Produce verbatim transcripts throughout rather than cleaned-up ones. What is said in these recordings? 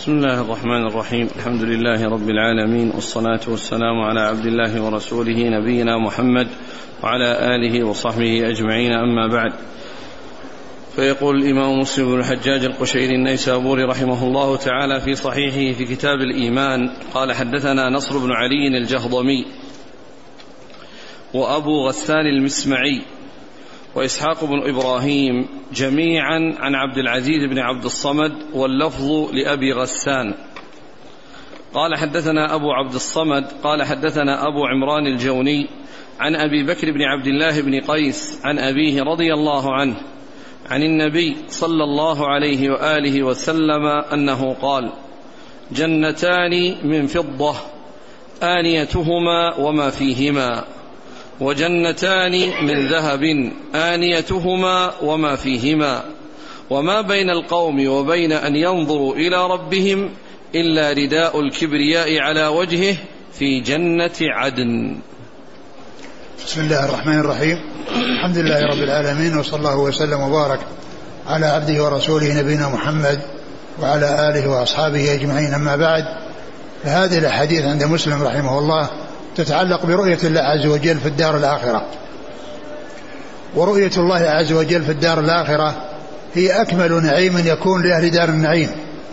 بسم الله الرحمن الرحيم. الحمد لله رب العالمين، والصلاة والسلام على عبد الله ورسوله نبينا محمد وعلى آله وصحبه أجمعين، أما بعد. فيقول الإمام مسلم بن الحجاج القشيري النيسابوري رحمه الله تعالى في صحيحه في كتاب الإيمان قال: حدثنا نصر بن علي الجهضمي وأبو غسان المسمعي وإسحاق بن إبراهيم جميعا عن عبد العزيز بن عبد الصمد، واللفظ لأبي غسان. قال: حدثنا أبو عبد الصمد قال: حدثنا أبو عمران الجوني عن أبي بكر بن عبد الله بن قيس عن أبيه رضي الله عنه عن النبي صلى الله عليه وآله وسلم أنه قال: جنتان من فضة آنيتهما وما فيهما، وجنتان من ذهب آنيتهما وما فيهما، وما بين القوم وبين أن ينظروا إلى ربهم إلا رداء الكبرياء على وجهه في جنة عدن. بسم الله الرحمن الرحيم. الحمد لله رب العالمين، وصلى الله وسلم وبارك على عبده ورسوله نبينا محمد وعلى آله وأصحابه أجمعين، أما بعد. فهذه الأحاديث عند مسلم رحمه الله تتعلق برؤية الله عز وجل في الدار الآخرة. ورؤية الله عز وجل في الدار الآخرة هي أكمل نعيم يكون لأهل دار النعيم.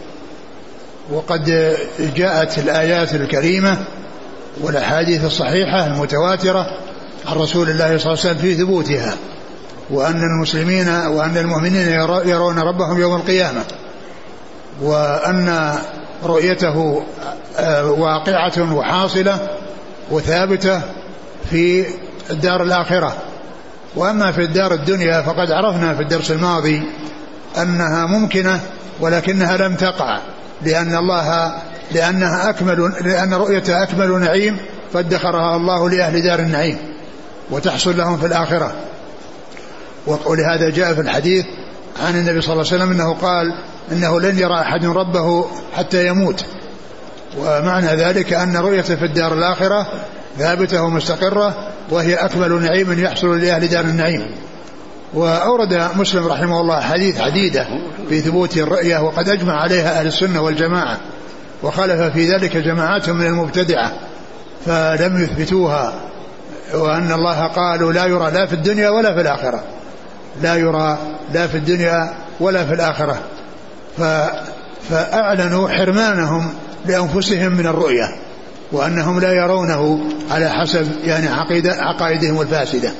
وقد جاءت الآيات الكريمة والأحاديث الصحيحة المتواترة عن رسول الله صلى الله عليه وسلم في ثبوتها، وأن المسلمين وأن المؤمنين يرون ربهم يوم القيامة، وأن رؤيته واقعة وحاصلة وثابتة في الدار الآخرة. وأما في الدار الدنيا فقد عرفنا في الدرس الماضي أنها ممكنة ولكنها لم تقع، لأن الله لأنها أكمل لأن رؤيتها أكمل نعيم فادخرها الله لأهل دار النعيم وتحصل لهم في الآخرة. ولهذا جاء في الحديث عن النبي صلى الله عليه وسلم أنه قال إنه لن يرى أحد ربه حتى يموت. ومعنى ذلك أن رؤيته في الدار الآخرة ثابتة ومستقرة، وهي أكمل نعيم يحصل لأهل دار النعيم. وأورد مسلم رحمه الله حديث عديدة في ثبوت الرؤية، وقد أجمع عليها أهل السنة والجماعة، وخالف في ذلك جماعات من المبتدعة فلم يثبتوها، وأن الله قالوا لا يرى لا في الدنيا ولا في الآخرة، لا يرى لا في الدنيا ولا في الآخرة. فأعلنوا حرمانهم لأنفسهم من الرؤية، وأنهم لا يرونه على حسب يعني عقيدة عقائدهم الفاسدة.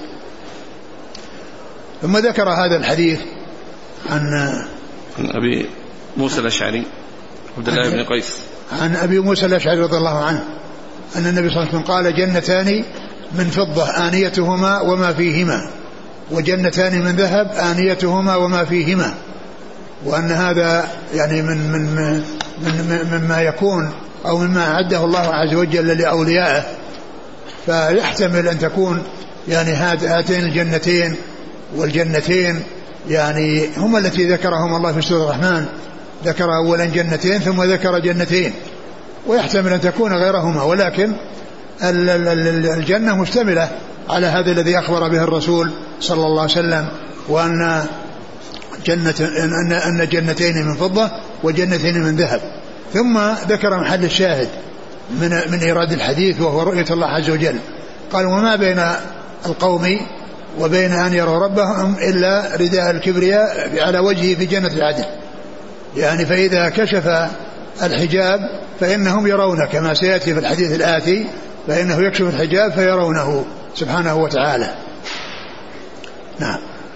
ثم ذكر هذا الحديث عن عن أبي موسى الأشعري عبد الله بن قيس عن أبي موسى الأشعري رضي الله عنه أن النبي صلى الله عليه وسلم قال: جنتان من فضة آنيتهما وما فيهما، وجنتان من ذهب آنيتهما وما فيهما. وأن هذا يعني من من من مما يكون أو مما أعده الله عز وجل لأوليائه، فيحتمل أن تكون يعني هاتين الجنتين والجنتين يعني هما التي ذكرهم الله في سورة الرحمن، ذكر أولا جنتين ثم ذكر جنتين، ويحتمل أن تكون غيرهما، ولكن الجنة مشتملة على هذا الذي أخبر به الرسول صلى الله عليه وسلم، وأن جنة أن أن جنتين من فضة وجنتين من ذهب. ثم ذكر محل الشاهد من من إيراد الحديث، وهو رؤية الله عز وجل. قال: وما بين القوم وبين أن يروا ربهم إلا رداء الكبرياء على وجهه في جنة عدن. يعني فإذا كشف الحجاب فإنهم يرونه، كما سيأتي في الحديث الآتي، فإنه يكشف الحجاب فيرونه سبحانه وتعالى. نعم.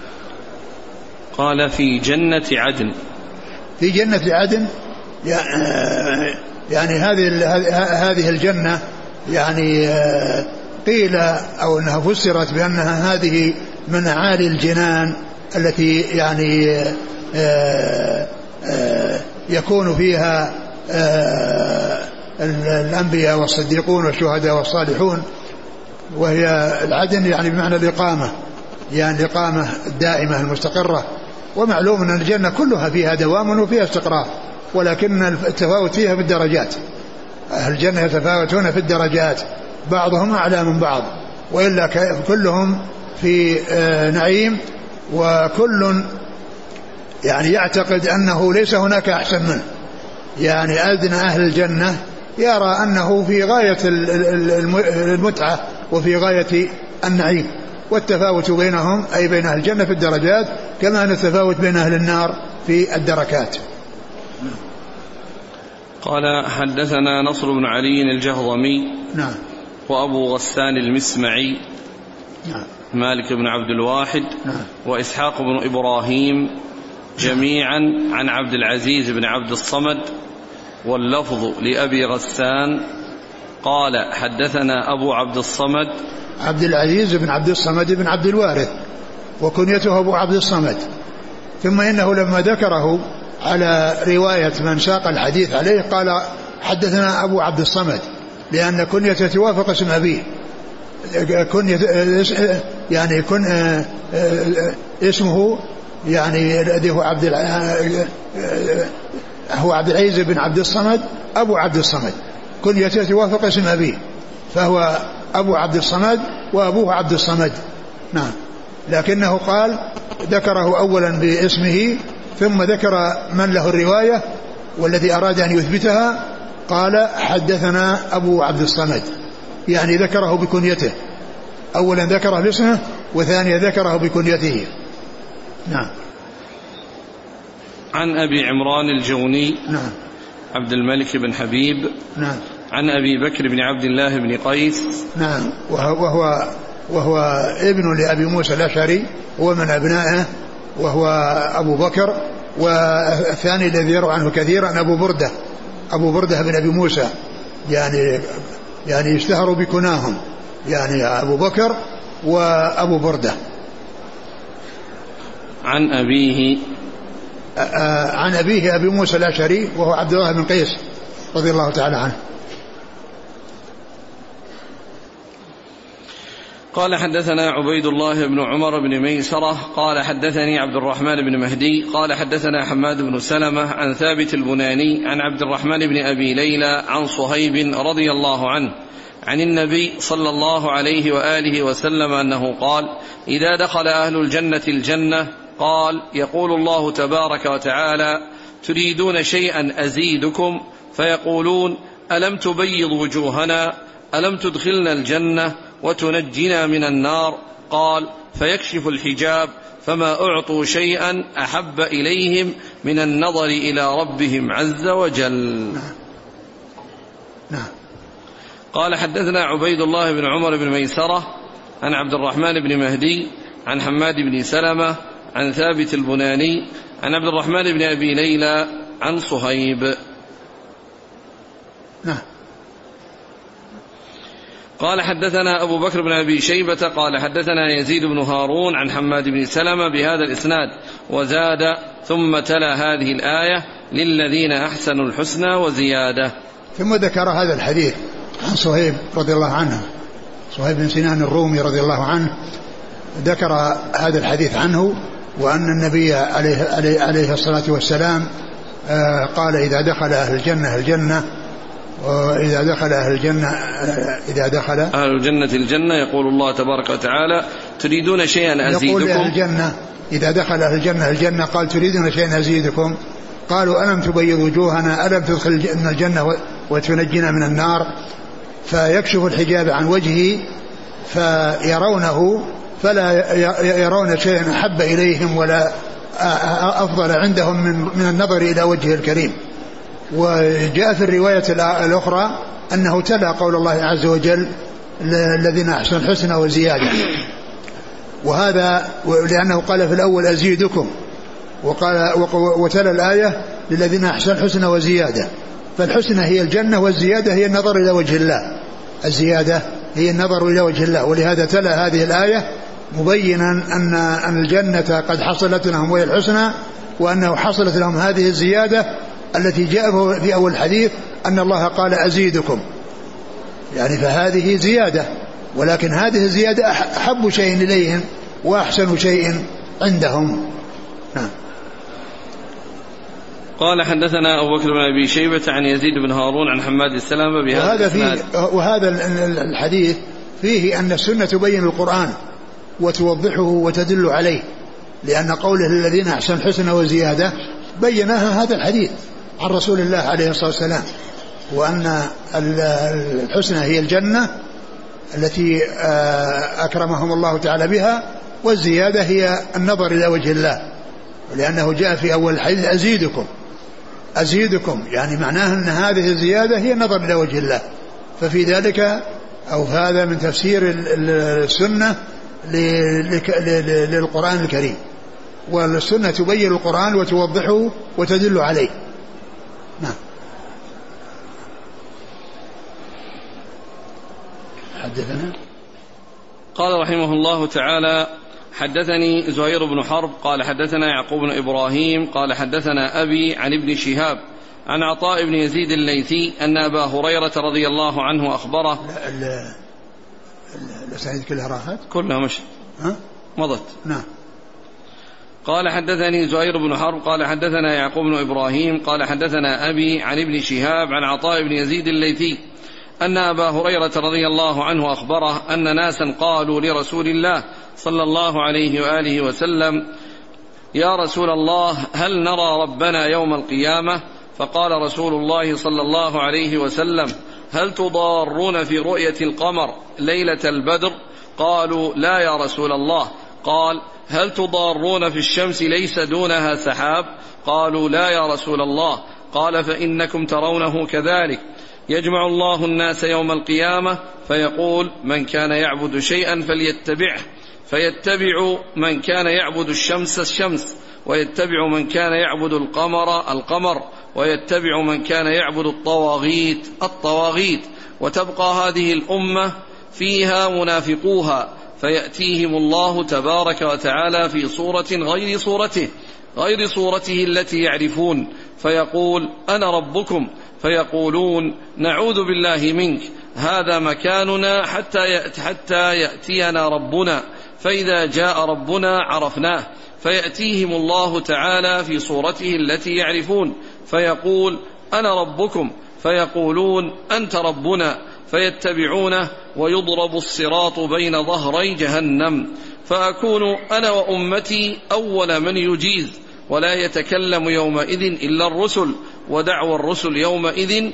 قال: في جنة عدن. في جنة عدن يعني هذه هذه الجنة يعني قيل أو أنها فسرت بأنها هذه من أعالي الجنان التي يعني يكون فيها الأنبياء والصديقون والشهداء والصالحون. وهي العدن يعني بمعنى الإقامة، يعني الإقامة الدائمة المستقرة. ومعلوم أن الجنة كلها فيها دوام وفيها استقرار، ولكن التفاوت فيها في الدرجات. أهل الجنة يتفاوتون في الدرجات، بعضهم أعلى من بعض، وإلا كلهم في نعيم، وكل يعني يعتقد أنه ليس هناك أحسن منه، يعني أدنى أهل الجنة يرى أنه في غاية المتعة وفي غاية النعيم، والتفاوت بينهم أي بين أهل الجنة في الدرجات كما أن التفاوت بين أهل النار في الدركات. قال حدثنا نصر بن علي الجهضمي نعم وأبو غسان المسمعي نعم مالك بن عبد الواحد نعم وإسحاق بن إبراهيم جميعا عن عبد العزيز بن عبد الصمد واللفظ لأبي غسان قال حدثنا أبو عبد الصمد عبد العزيز بن عبد الصمد بن عبد الوارث وكنيته أبو عبد الصمد. ثم إنه لما ذكره على رواية من ساق الحديث عليه قال حدثنا أبو عبد الصمد، لأن كنيته توافق اسم أبيه، كنية يعني كن اسمه يعني الذي هو عبد هو عبد العزيز بن عبد الصمد أبو عبد الصمد، كنيته توافق اسم أبيه، فهو أبو عبد الصمد وأبوه عبد الصمد. نعم، لكنه قال ذكره أولا باسمه ثم ذكر من له الرواية والذي أراد أن يثبتها قال حدثنا أبو عبد الصمد، يعني ذكره بكنيته، أولا ذكره باسمه وثانيا ذكره بكنيته. نعم. عن أبي عمران الجوني نعم عبد الملك بن حبيب نعم عن أبي بكر بن عبد الله بن قيس نعم وهو وهو ابن لأبي موسى الأشعري، هو من أبنائه وهو أبو بكر، والثاني الذي يروى عنه كثيرا أبو بردة أبو بردة بن أبي موسى، يعني يعني يشتهروا بكناهم، يعني أبو بكر وأبو بردة. عن أبيه عن أبيه أبي موسى الأشعري وهو عبد الله بن قيس رضي الله تعالى عنه. قال حدثنا عبيد الله بن عمر بن ميسرة قال حدثني عبد الرحمن بن مهدي قال حدثنا حماد بن سلمة عن ثابت البناني عن عبد الرحمن بن أبي ليلى عن صهيب رضي الله عنه عن النبي صلى الله عليه وآله وسلم أنه قال إذا دخل أهل الجنة الجنة قال يقول الله تبارك وتعالى تريدون شيئا أزيدكم فيقولون ألم تبيض وجوهنا ألم تدخلنا الجنة وتنجنا من النار قال فيكشف الحجاب فما أعطوا شيئا أحب إليهم من النظر إلى ربهم عز وجل. نعم. قال حدثنا عبيد الله بن عمر بن ميسرة عن عبد الرحمن بن مهدي عن حماد بن سلمة عن ثابت البناني عن عبد الرحمن بن أبي ليلى عن صهيب. نعم. قال حدثنا أبو بكر بن أبي شيبة قال حدثنا يزيد بن هارون عن حماد بن سلمة بهذا الإسناد وزاد ثم تلا هذه الآية للذين أحسنوا الحسنى وزيادة. ثم ذكر هذا الحديث عن صهيب رضي الله عنه، صهيب بن سنان الرومي رضي الله عنه، ذكر هذا الحديث عنه وأن النبي عليه, عليه, عليه الصلاة والسلام قال إذا دخل أهل الجنة الجنة وإذا دخل أهل الجنة إذا دخل أهل الجنة الجنة يقول الله تبارك وتعالى تريدون شيئا أزيدكم، يقول أهل الجنة إذا دخل أهل الجنة الجنة قال تريدون شيئا أزيدكم قالوا ألم تبيض وجوهنا ألم تدخل الجنة وتنجنا من النار، فيكشف الحجاب عن وجهه فيرونه فلا يرون شيئا أحب إليهم ولا أفضل عندهم من, من النظر إلى وجهه الكريم. وجاء في الرواية الأخرى أنه تلا قول الله عز وجل الذين أحسنوا الحسنى وزيادة، وهذا لأنه قال في الأول أزيدكم وقال وتلا الآية للذين أحسنوا الحسنى وزيادة، فالحسنى هي الجنة والزيادة هي النظر إلى وجه الله، الزيادة هي النظر إلى وجه الله، ولهذا تلا هذه الآية مبينا أن أن الجنة قد حصلت لهم وهي الحسنى، وأنه حصلت لهم هذه الزيادة التي جاء في أول الحديث أن الله قال أزيدكم، يعني فهذه زيادة، ولكن هذه الزيادة أحب شيء إليهم وأحسن شيء عندهم. نعم. قال حدثنا أبو بكر بن أبي شيبة عن يزيد بن هارون عن حماد السلام بهذا وهذا, فيه وهذا الحديث فيه أن السنة تبين القرآن وتوضحه وتدل عليه، لأن قوله الذين أحسنوا الحسنى وزيادة بيناها هذا الحديث، عن رسول الله عليه الصلاة والسلام، وأن الحسنى هي الجنة التي أكرمهم الله تعالى بها، والزيادة هي النظر إلى وجه الله، لأنه جاء في أول الحديث أزيدكم أزيدكم يعني معناه أن هذه الزيادة هي النظر إلى وجه الله. ففي ذلك أو هذا من تفسير السنة للقرآن الكريم، والسنة تبين القرآن وتوضحه وتدل عليه. نعم. حدثنا قال رحمه الله تعالى: حدثني زهير بن حرب قال حدثنا يعقوب بن إبراهيم قال حدثنا أبي عن ابن شهاب عن عطاء بن يزيد الليثي أن أبا هريرة رضي الله عنه أخبره. الأسانيد كلها راحت كلها مش ها؟ مضت. نعم. قال حدثني زهير بن حرب قال حدثنا يعقوب بن إبراهيم قال حدثنا أبي عن ابن شهاب عن عطاء بن يزيد الليثي أن أبا هريرة رضي الله عنه أخبره أن ناسا قالوا لرسول الله صلى الله عليه وآله وسلم: يا رسول الله هل نرى ربنا يوم القيامة؟ فقال رسول الله صلى الله عليه وسلم: هل تضارون في رؤية القمر ليلة البدر؟ قالوا: لا يا رسول الله. قال: هل تضارون في الشمس ليس دونها سحاب؟ قالوا: لا يا رسول الله. قال: فإنكم ترونه كذلك، يجمع الله الناس يوم القيامة فيقول: من كان يعبد شيئا فليتبعه، فيتبع من كان يعبد الشمس الشمس، ويتبع من كان يعبد القمر القمر، ويتبع من كان يعبد الطواغيت الطواغيت، وتبقى هذه الأمة فيها منافقوها، فيأتيهم الله تبارك وتعالى في صورة غير صورته غير صورته التي يعرفون، فيقول: أنا ربكم، فيقولون: نعوذ بالله منك، هذا مكاننا حتى يأتي حتى يأتينا ربنا، فإذا جاء ربنا عرفناه، فيأتيهم الله تعالى في صورته التي يعرفون، فيقول: أنا ربكم، فيقولون: أنت ربنا، فيتبعونه، ويضرب الصراط بين ظهري جهنم، فأكون أنا وأمتي أول من يجيز، ولا يتكلم يومئذ إلا الرسل، ودعوى الرسل يومئذ: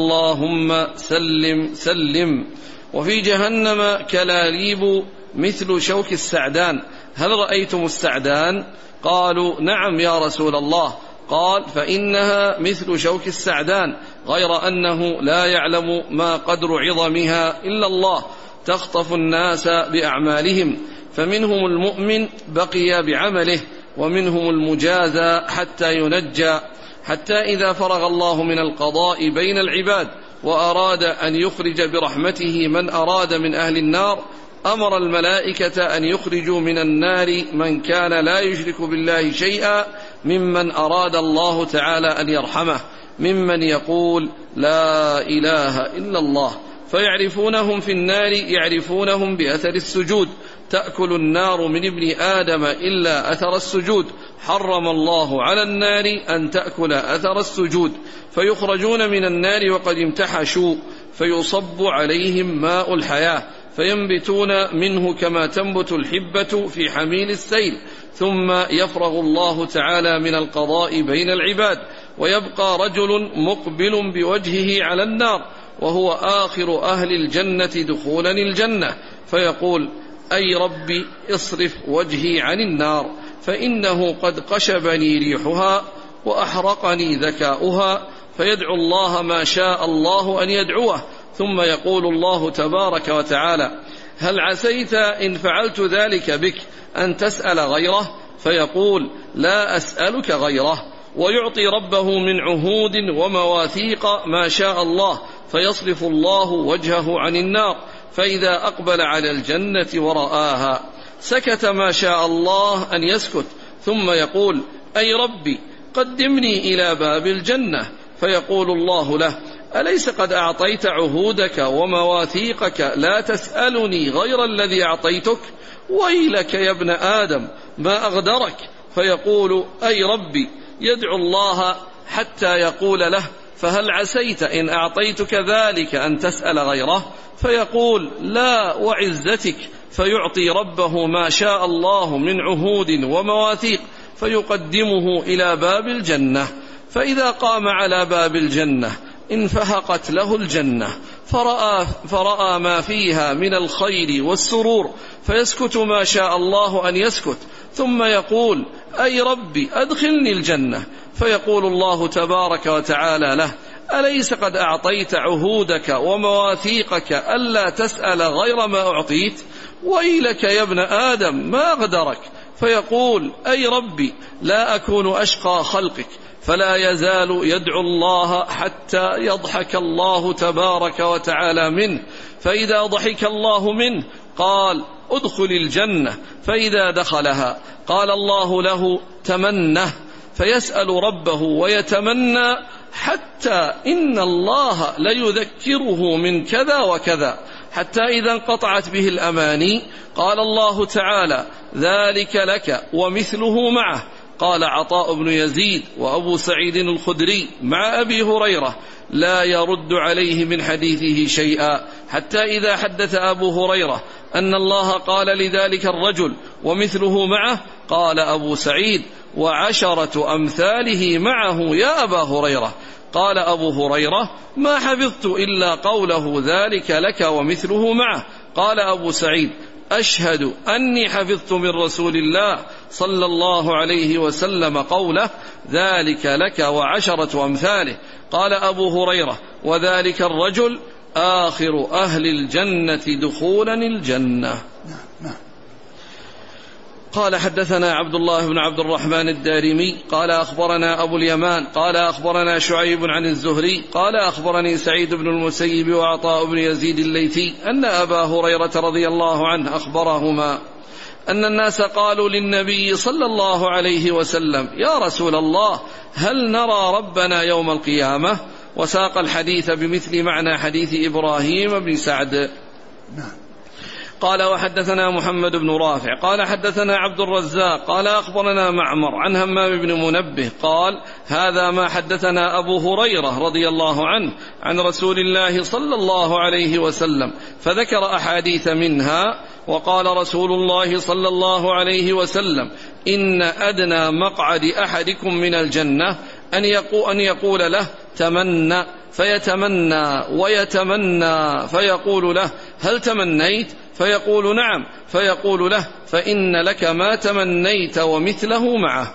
اللهم سلم سلم. وفي جهنم كلاليب مثل شوك السعدان، هل رأيتم السعدان؟ قالوا: نعم يا رسول الله. قال: فإنها مثل شوك السعدان، غير أنه لا يعلم ما قدر عظمها إلا الله، تخطف الناس بأعمالهم، فمنهم المؤمن بقي بعمله، ومنهم المجازى حتى ينجى، حتى إذا فرغ الله من القضاء بين العباد وأراد أن يخرج برحمته من أراد من أهل النار، أمر الملائكة أن يخرجوا من النار من كان لا يشرك بالله شيئا ممن أراد الله تعالى أن يرحمه، ممن يقول: لا إله إلا الله، فيعرفونهم في النار يعرفونهم بأثر السجود، تأكل النار من ابن آدم إلا أثر السجود، حرم الله على النار أن تأكل أثر السجود، فيخرجون من النار وقد امتحشوا، فيصب عليهم ماء الحياة، فينبتون منه كما تنبت الحبة في حميل السيل، ثم يفرغ الله تعالى من القضاء بين العباد، ويبقى رجل مقبل بوجهه على النار، وهو آخر أهل الجنة دخولا الجنة، فيقول: أي ربي اصرف وجهي عن النار، فإنه قد قشبني ريحها وأحرقني ذكاؤها، فيدعو الله ما شاء الله أن يدعوه، ثم يقول الله تبارك وتعالى: هل عسيت إن فعلت ذلك بك أن تسأل غيره؟ فيقول: لا أسألك غيره، ويعطي ربه من عهود ومواثيق ما شاء الله، فيصرف الله وجهه عن النار، فإذا أقبل على الجنة ورآها سكت ما شاء الله أن يسكت، ثم يقول: أي ربي قدمني إلى باب الجنة، فيقول الله له: أليس قد أعطيت عهودك ومواثيقك لا تسألني غير الذي أعطيتك؟ ويلك يا ابن آدم ما أغدرك. فيقول: أي ربي، يدعو الله حتى يقول له: فهل عسيت إن أعطيتك ذلك أن تسأل غيره؟ فيقول: لا وعزتك، فيعطي ربه ما شاء الله من عهود ومواثيق، فيقدمه إلى باب الجنة، فإذا قام على باب الجنة انفهقت له الجنة فرأى, فرأى ما فيها من الخير والسرور فيسكت ما شاء الله أن يسكت، ثم يقول أي ربي أدخلني الجنة، فيقول الله تبارك وتعالى له أليس قد أعطيت عهودك ومواثيقك ألا تسأل غير ما أعطيت؟ ويلك يا ابن آدم ما غدرك؟ فيقول أي ربي لا أكون أشقى خلقك، فلا يزال يدعو الله حتى يضحك الله تبارك وتعالى منه، فإذا ضحك الله منه قال ادخل الجنة، فإذا دخلها قال الله له تمنه، فيسأل ربه ويتمنى حتى إن الله ليذكره من كذا وكذا، حتى إذا انقطعت به الأماني قال الله تعالى ذلك لك ومثله معه. قال عطاء بن يزيد وأبو سعيد الخدري مع أبي هريرة لا يرد عليه من حديثه شيئا، حتى إذا حدث أبو هريرة أن الله قال لذلك الرجل ومثله معه قال أبو سعيد وعشرة أمثاله معه يا أبا هريرة. قال أبو هريرة ما حفظت إلا قوله ذلك لك ومثله معه. قال أبو سعيد أشهد أني حفظت من رسول الله صلى الله عليه وسلم قوله ذلك لك وعشرة أمثاله. قال أبو هريرة وذلك الرجل آخر أهل الجنة دخولا الجنة. قال حدثنا عبد الله بن عبد الرحمن الدارمي قال أخبرنا أبو اليمان قال أخبرنا شعيب عن الزهري قال أخبرني سعيد بن المسيب وعطاء بن يزيد الليثي أن أبا هريرة رضي الله عنه أخبرهما أن الناس قالوا للنبي صلى الله عليه وسلم يا رسول الله هل نرى ربنا يوم القيامة؟ وساق الحديث بمثل معنى حديث إبراهيم بن سعد. نعم. قال وحدثنا محمد بن رافع قال حدثنا عبد الرزاق قال أخبرنا معمر عن همام بن منبه قال هذا ما حدثنا أبو هريرة رضي الله عنه عن رسول الله صلى الله عليه وسلم، فذكر أحاديث منها وقال رسول الله صلى الله عليه وسلم إن أدنى مقعد أحدكم من الجنة أن يقول, أن يقول له تمنى، فيتمنى ويتمنى فيقول له هل تمنيت؟ فيقول نعم، فيقول له فإن لك ما تمنيت ومثله معه.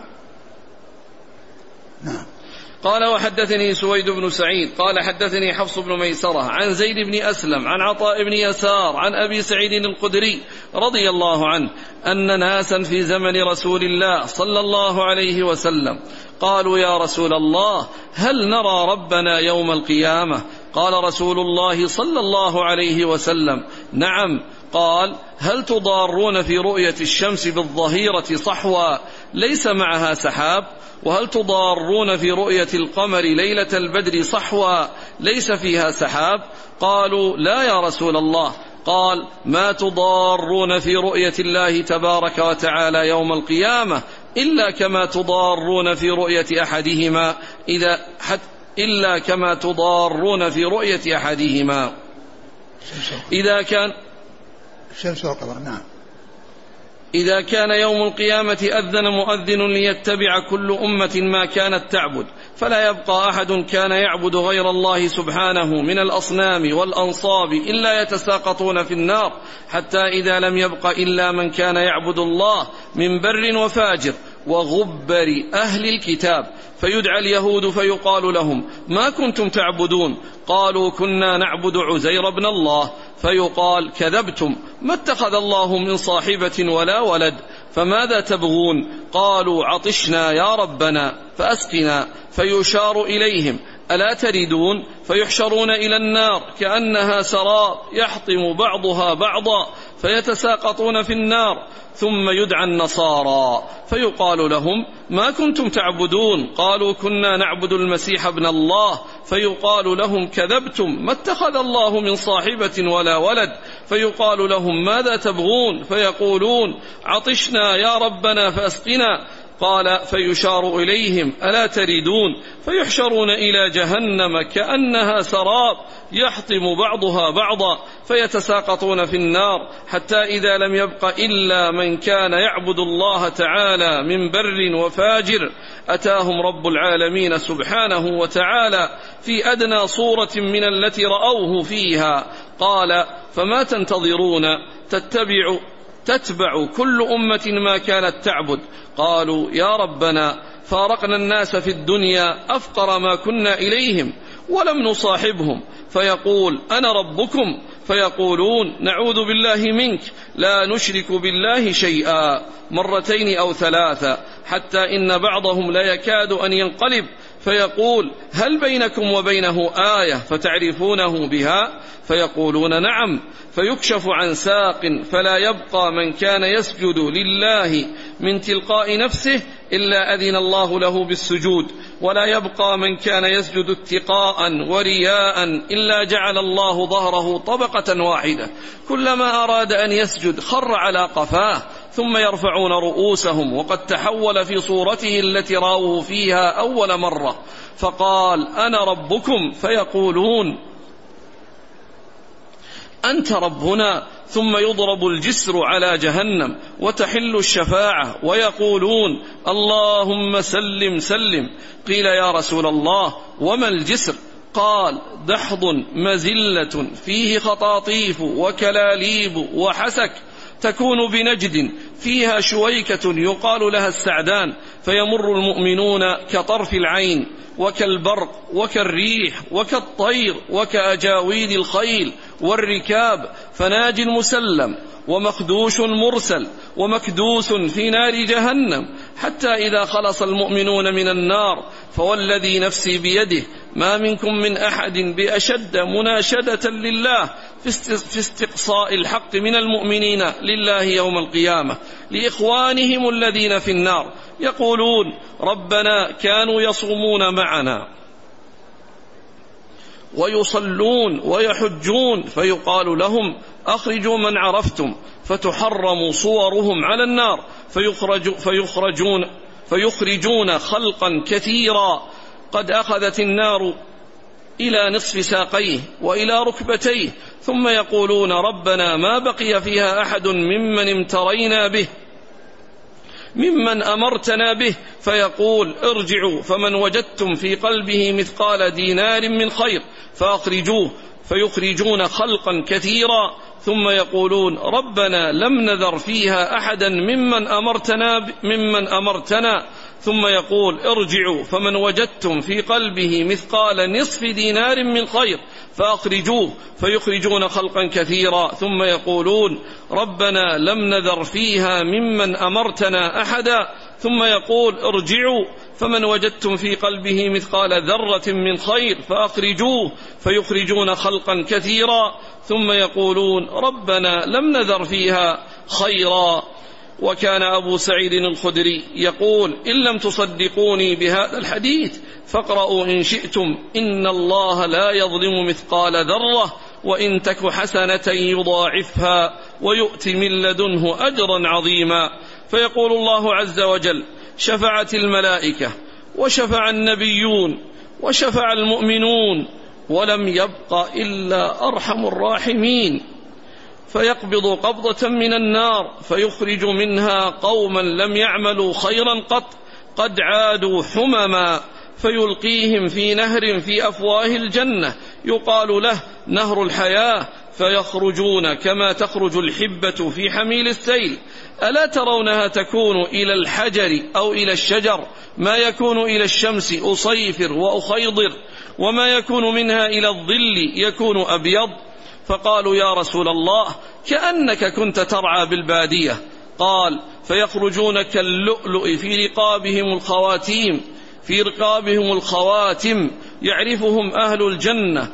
نعم. قال وحدثني سويد بن سعيد قال حدثني حفص بن ميسرة عن زيد بن أسلم عن عطاء بن يسار عن أبي سعيد الخدري رضي الله عنه أن ناسا في زمن رسول الله صلى الله عليه وسلم قالوا يا رسول الله هل نرى ربنا يوم القيامة؟ قال رسول الله صلى الله عليه وسلم نعم. قال هل تضارون في رؤية الشمس بالظهيرة صحوا ليس معها سحاب؟ وهل تضارون في رؤية القمر ليلة البدر صحوا ليس فيها سحاب؟ قالوا لا يا رسول الله. قال ما تضارون في رؤية الله تبارك وتعالى يوم القيامة إلا كما تضارون في رؤية أحدهما إذا حت إلا كما تضارون في رؤية أحدهما إذا كان الشمس والقمر. نعم. إذا كان يوم القيامة أذن مؤذن ليتبع كل أمة ما كانت تعبد، فلا يبقى أحد كان يعبد غير الله سبحانه من الأصنام والأنصاب إلا يتساقطون في النار، حتى إذا لم يبق إلا من كان يعبد الله من بر وفاجر وغبر أهل الكتاب، فيدعى اليهود فيقال لهم ما كنتم تعبدون؟ قالوا كنا نعبد عزير بن الله، فيقال كذبتم، ما اتخذ الله من صاحبة ولا ولد، فماذا تبغون؟ قالوا عطشنا يا ربنا فأسقنا، فيشار إليهم ألا تردون؟ فيحشرون إلى النار كأنها سراب يحطم بعضها بعضا فيتساقطون في النار، ثم يدعى النصارى فيقال لهم ما كنتم تعبدون؟ قالوا كنا نعبد المسيح ابن الله، فيقال لهم كذبتم، ما اتخذ الله من صاحبة ولا ولد، فيقال لهم ماذا تبغون؟ فيقولون عطشنا يا ربنا فأسقنا، قال فيشار إليهم ألا تريدون فيحشرون إلى جهنم كأنها سراب يحطم بعضها بعضا فيتساقطون في النار حتى إذا لم يبق إلا من كان يعبد الله تعالى من بر وفاجر أتاهم رب العالمين سبحانه وتعالى في أدنى صورة من التي رأوه فيها. قال فما تنتظرون تتبع تتبع كل أمة ما كانت تعبد. قالوا يا ربنا فارقنا الناس في الدنيا أفقر ما كنا إليهم ولم نصاحبهم، فيقول أنا ربكم فيقولون نعوذ بالله منك لا نشرك بالله شيئا مرتين أو ثلاثة، حتى إن بعضهم لا يكاد أن ينقلب فيقول هل بينكم وبينه آية فتعرفونه بها؟ فيقولون نعم، فيكشف عن ساق فلا يبقى من كان يسجد لله من تلقاء نفسه إلا أذن الله له بالسجود، ولا يبقى من كان يسجد اتقاء ورياء إلا جعل الله ظهره طبقة واحدة، كلما أراد أن يسجد خر على قفاه ثم يرفعون رؤوسهم وقد تحول في صورته التي راوه فيها أول مرة. فقال أنا ربكم فيقولون أنت ربنا، ثم يضرب الجسر على جهنم وتحل الشفاعة ويقولون اللهم سلم سلم. قيل يا رسول الله وما الجسر؟ قال دحض مزلة فيه خطاطيف وكلاليب وحسك تكون بنجد فيها شويكة يقال لها السعدان، فيمر المؤمنون كطرف العين وكالبرق وكالريح وكالطير وكأجاويد الخيل والركاب، فناج مسلم ومخدوش مرسل ومكدوس في نار جهنم، حتى إذا خلص المؤمنون من النار فوالذي نفسي بيده ما منكم من أحد بأشد مناشدة لله في استقصاء الحق من المؤمنين لله يوم القيامة لإخوانهم الذين في النار، يقولون ربنا كانوا يصومون معنا ويصلون ويحجون، فيقال لهم أخرجوا من عرفتم، فتحرم صورهم على النار فيخرج فيخرجون, فيخرجون خلقا كثيرا قد أخذت النار إلى نصف ساقيه وإلى ركبتيه، ثم يقولون ربنا ما بقي فيها أحد ممن امترينا به ممن أمرتنا به، فيقول ارجعوا فمن وجدتم في قلبه مثقال دينار من خير فأخرجوه، فيخرجون خلقا كثيرا، ثم يقولون ربنا لم نذر فيها أحدا ممن أمرتنا, ممن أمرتنا ثم يقول ارجعوا فمن وجدتم في قلبه مثقال نصف دينار من خير فأخرجوه، فيخرجون خلقا كثيرا، ثم يقولون ربنا لم نذر فيها ممن أمرتنا أحدا، ثم يقول ارجعوا فمن وجدتم في قلبه مثقال ذرة من خير فأخرجوه، فيخرجون خلقا كثيرا، ثم يقولون ربنا لم نذر فيها خيرا. وكان أبو سعيد الخدري يقول إن لم تصدقوني بهذا الحديث فاقرأوا إن شئتم إن الله لا يظلم مثقال ذرة وإن تك حسنة يضاعفها ويؤت من لدنه أجرا عظيما. فيقول الله عز وجل شفعت الملائكة وشفع النبيون وشفع المؤمنون ولم يبق إلا أرحم الراحمين، فيقبض قبضة من النار فيخرج منها قوما لم يعملوا خيرا قط قد عادوا حمما، فيلقيهم في نهر في أفواه الجنة يقال له نهر الحياة، فيخرجون كما تخرج الحبة في حميل السيل. ألا ترونها تكون إلى الحجر أو إلى الشجر ما يكون إلى الشمس أصيفر وأخيضر، وما يكون منها إلى الظل يكون أبيض. فقالوا يا رسول الله كأنك كنت ترعى بالبادية. قال فيخرجون كاللؤلؤ في رقابهم الخواتيم في رقابهم الخواتم يعرفهم أهل الجنة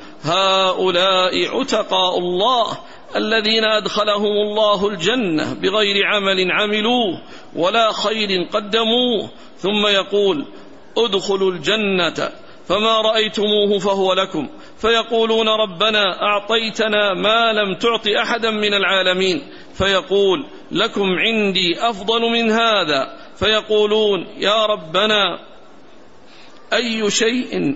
هؤلاء عتقاء الله الذين أدخلهم الله الجنة بغير عمل عملوه ولا خير قدموه، ثم يقول ادخلوا الجنة فما رأيتموه فهو لكم، فيقولون ربنا أعطيتنا ما لم تعط أحدا من العالمين، فيقول لكم عندي أفضل من هذا، فيقولون يا ربنا أي شيء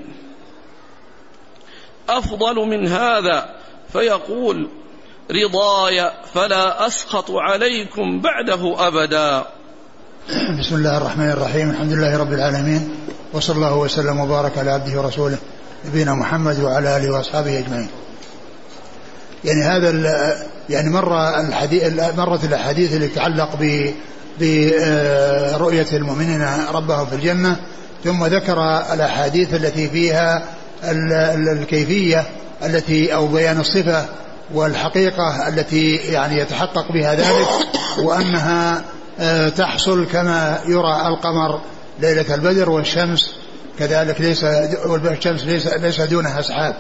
أفضل من هذا؟ فيقول رضاي فلا أسخط عليكم بعده أبدا. بسم الله الرحمن الرحيم. الحمد لله رب العالمين، وصلى الله وسلم وبارك على عبده ورسوله نبينا محمد وعلى آله وأصحابه أجمعين. يعني هذا يعني مرة الحديث مرت الأحاديث اللي تتعلق برؤية المؤمنين ربهم في الجنة، ثم ذكر الأحاديث التي فيها الكيفية التي أو بيان الصفة والحقيقة التي يعني يتحقق بها ذلك، وأنها تحصل كما يرى القمر ليلة البدر، والشمس كذلك ليس والشمس ليس, ليس دونها سحاب.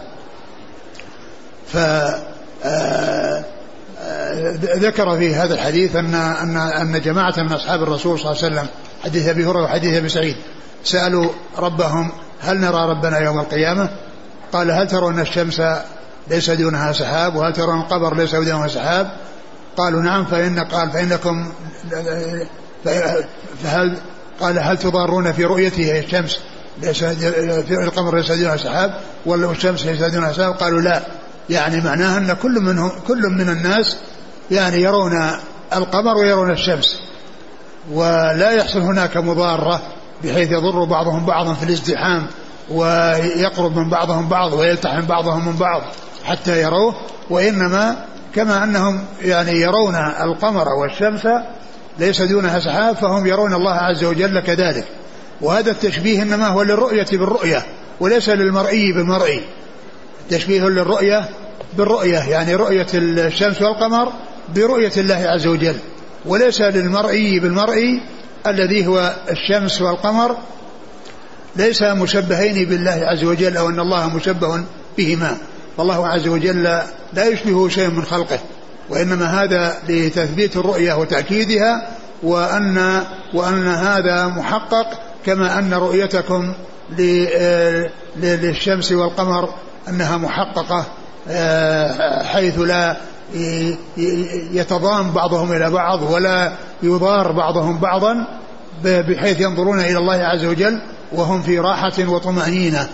فذكر في هذا الحديث أن, أن, أن جماعة من أصحاب الرسول صلى الله عليه وسلم، حديث أبي هريرة وحديث أبي سعيد، سألوا ربهم هل نرى ربنا يوم القيامة؟ قال هل ترون الشمس ليس دونها سحاب وهل ترون القمر ليس دونها سحاب؟ قالوا نعم. فإن قال فإنكم فهل قال هل تضارون في رؤيته الشمس ليس القمر ليس دونها سحاب ولا الشمس ليس دونها سحاب؟ قالوا لا. يعني معناها أن كل منهم كل من الناس يعني يرون القمر ويرون الشمس، ولا يحصل هناك مضارة بحيث يضر بعضهم بعضا في الازدحام ويقرب من بعضهم بعض ويلتحم بعضهم من بعض حتى يروه، وإنما كما أنهم يعني يرون القمر والشمس ليس دونها سحاب فهم يرون الله عز وجل كذلك. وهذا التشبيه إنما هو للرؤية بالرؤية وليس للمرئي بالمرئي، تشبيه للرؤية بالرؤية، يعني رؤية الشمس والقمر برؤية الله عز وجل، وليس للمرئي بالمرئي الذي هو الشمس والقمر ليس مشبهين بالله عز وجل أو أن الله مشبه بهما، فالله عز وجل لا يشبه شيء من خلقه، وإنما هذا لتثبيت الرؤية وتأكيدها، وأن, وأن هذا محقق كما أن رؤيتكم للشمس والقمر أنها محققة حيث لا يتضام بعضهم إلى بعض ولا يضار بعضهم بعضا، بحيث ينظرون إلى الله عز وجل وهم في راحة وطمأنينة.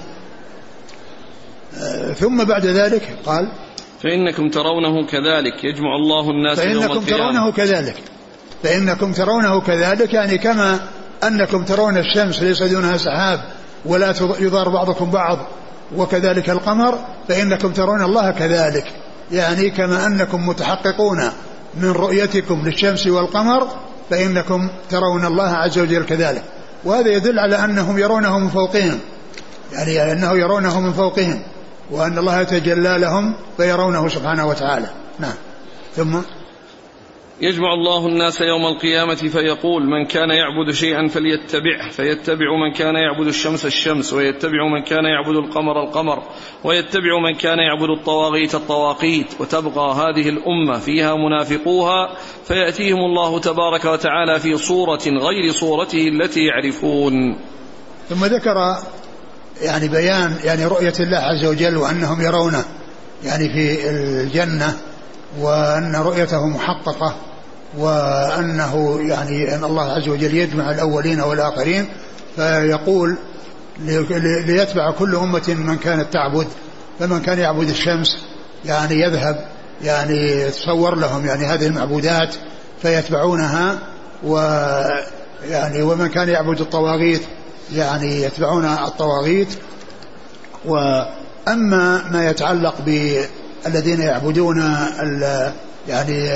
ثم بعد ذلك قال فإنكم ترونه كذلك يجمع الله الناس يوم القيامة. فإنكم ترونه كذلك فإنكم ترونه كذلك يعني كما أنكم ترون الشمس ليس دونها سحاب ولا يضار بعضكم بعض، وكذلك القمر فإنكم ترون الله كذلك، يعني كما أنكم متحققون من رؤيتكم للشمس والقمر فإنكم ترون الله عز وجل كذلك. وهذا يدل على أنهم يرونه من فوقهم، يعني أنه يرونه من فوقهم، وأن الله يتجلى لهم فيرونه سبحانه وتعالى. نعم. ثم يجمع الله الناس يوم القيامة فيقول من كان يعبد شيئا فليتبعه، فيتبع من كان يعبد الشمس الشمس، ويتبع من كان يعبد القمر القمر، ويتبع من كان يعبد الطواغيت الطواغيت، وتبقى هذه الأمة فيها منافقوها فيأتيهم الله تبارك وتعالى في صورة غير صورته التي يعرفون. ثم ذكر يعني بيان يعني رؤية الله عز وجل وأنهم يرونه يعني في الجنة، وأن رؤيته محققة، وأنه يعني أن الله عز وجل يجمع الأولين والآخرين، فيقول ليتبع كل أمة من كانت تعبد، فمن كان يعبد الشمس يعني يذهب يعني يتصور لهم يعني هذه المعبودات فيتبعونها، ويعني ومن كان يعبد الطواغيت يعني يتبعون الطواغيت. وأما ما يتعلق بالذين يعبدون يعني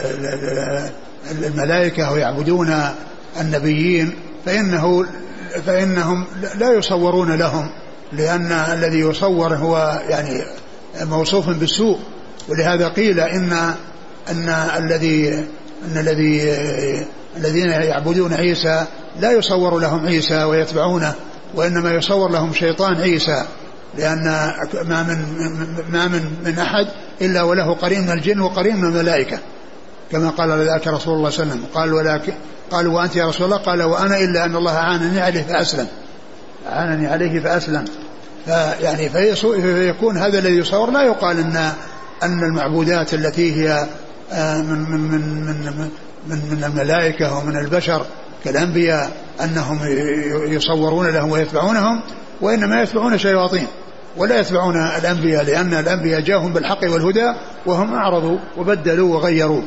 الملائكة ويعبدون النبيين فإنه فإنهم لا يصورون لهم، لأن الذي يصور هو يعني موصوف بالسوء، ولهذا قيل إن أن الذي أن الذي الذين يعبدون عيسى لا يصور لهم عيسى ويتبعونه، وإنما يصور لهم شيطان عيسى، لأن ما من ما من من أحد إلا وله قرين من الجن وقرين من الملائكة، كما قال ذلك رسول الله صلى الله عليه وسلم. قال ولكن قال وأنت يا رسول الله؟ قال وأنا إلا أن الله عانني عليه فأسلم عانني عليه فأسلم. فيعني فيكون هذا الذي يصور لا يقال أن أن المعبودات التي هي من من من من من, من الملائكة ومن البشر كالأنبياء أنهم يصورون لهم ويتبعونهم، وإنما يتبعون شياطين ولا يتبعون الأنبياء، لأن الأنبياء جاءهم بالحق والهدى وهم أعرضوا وبدلوا وغيروا.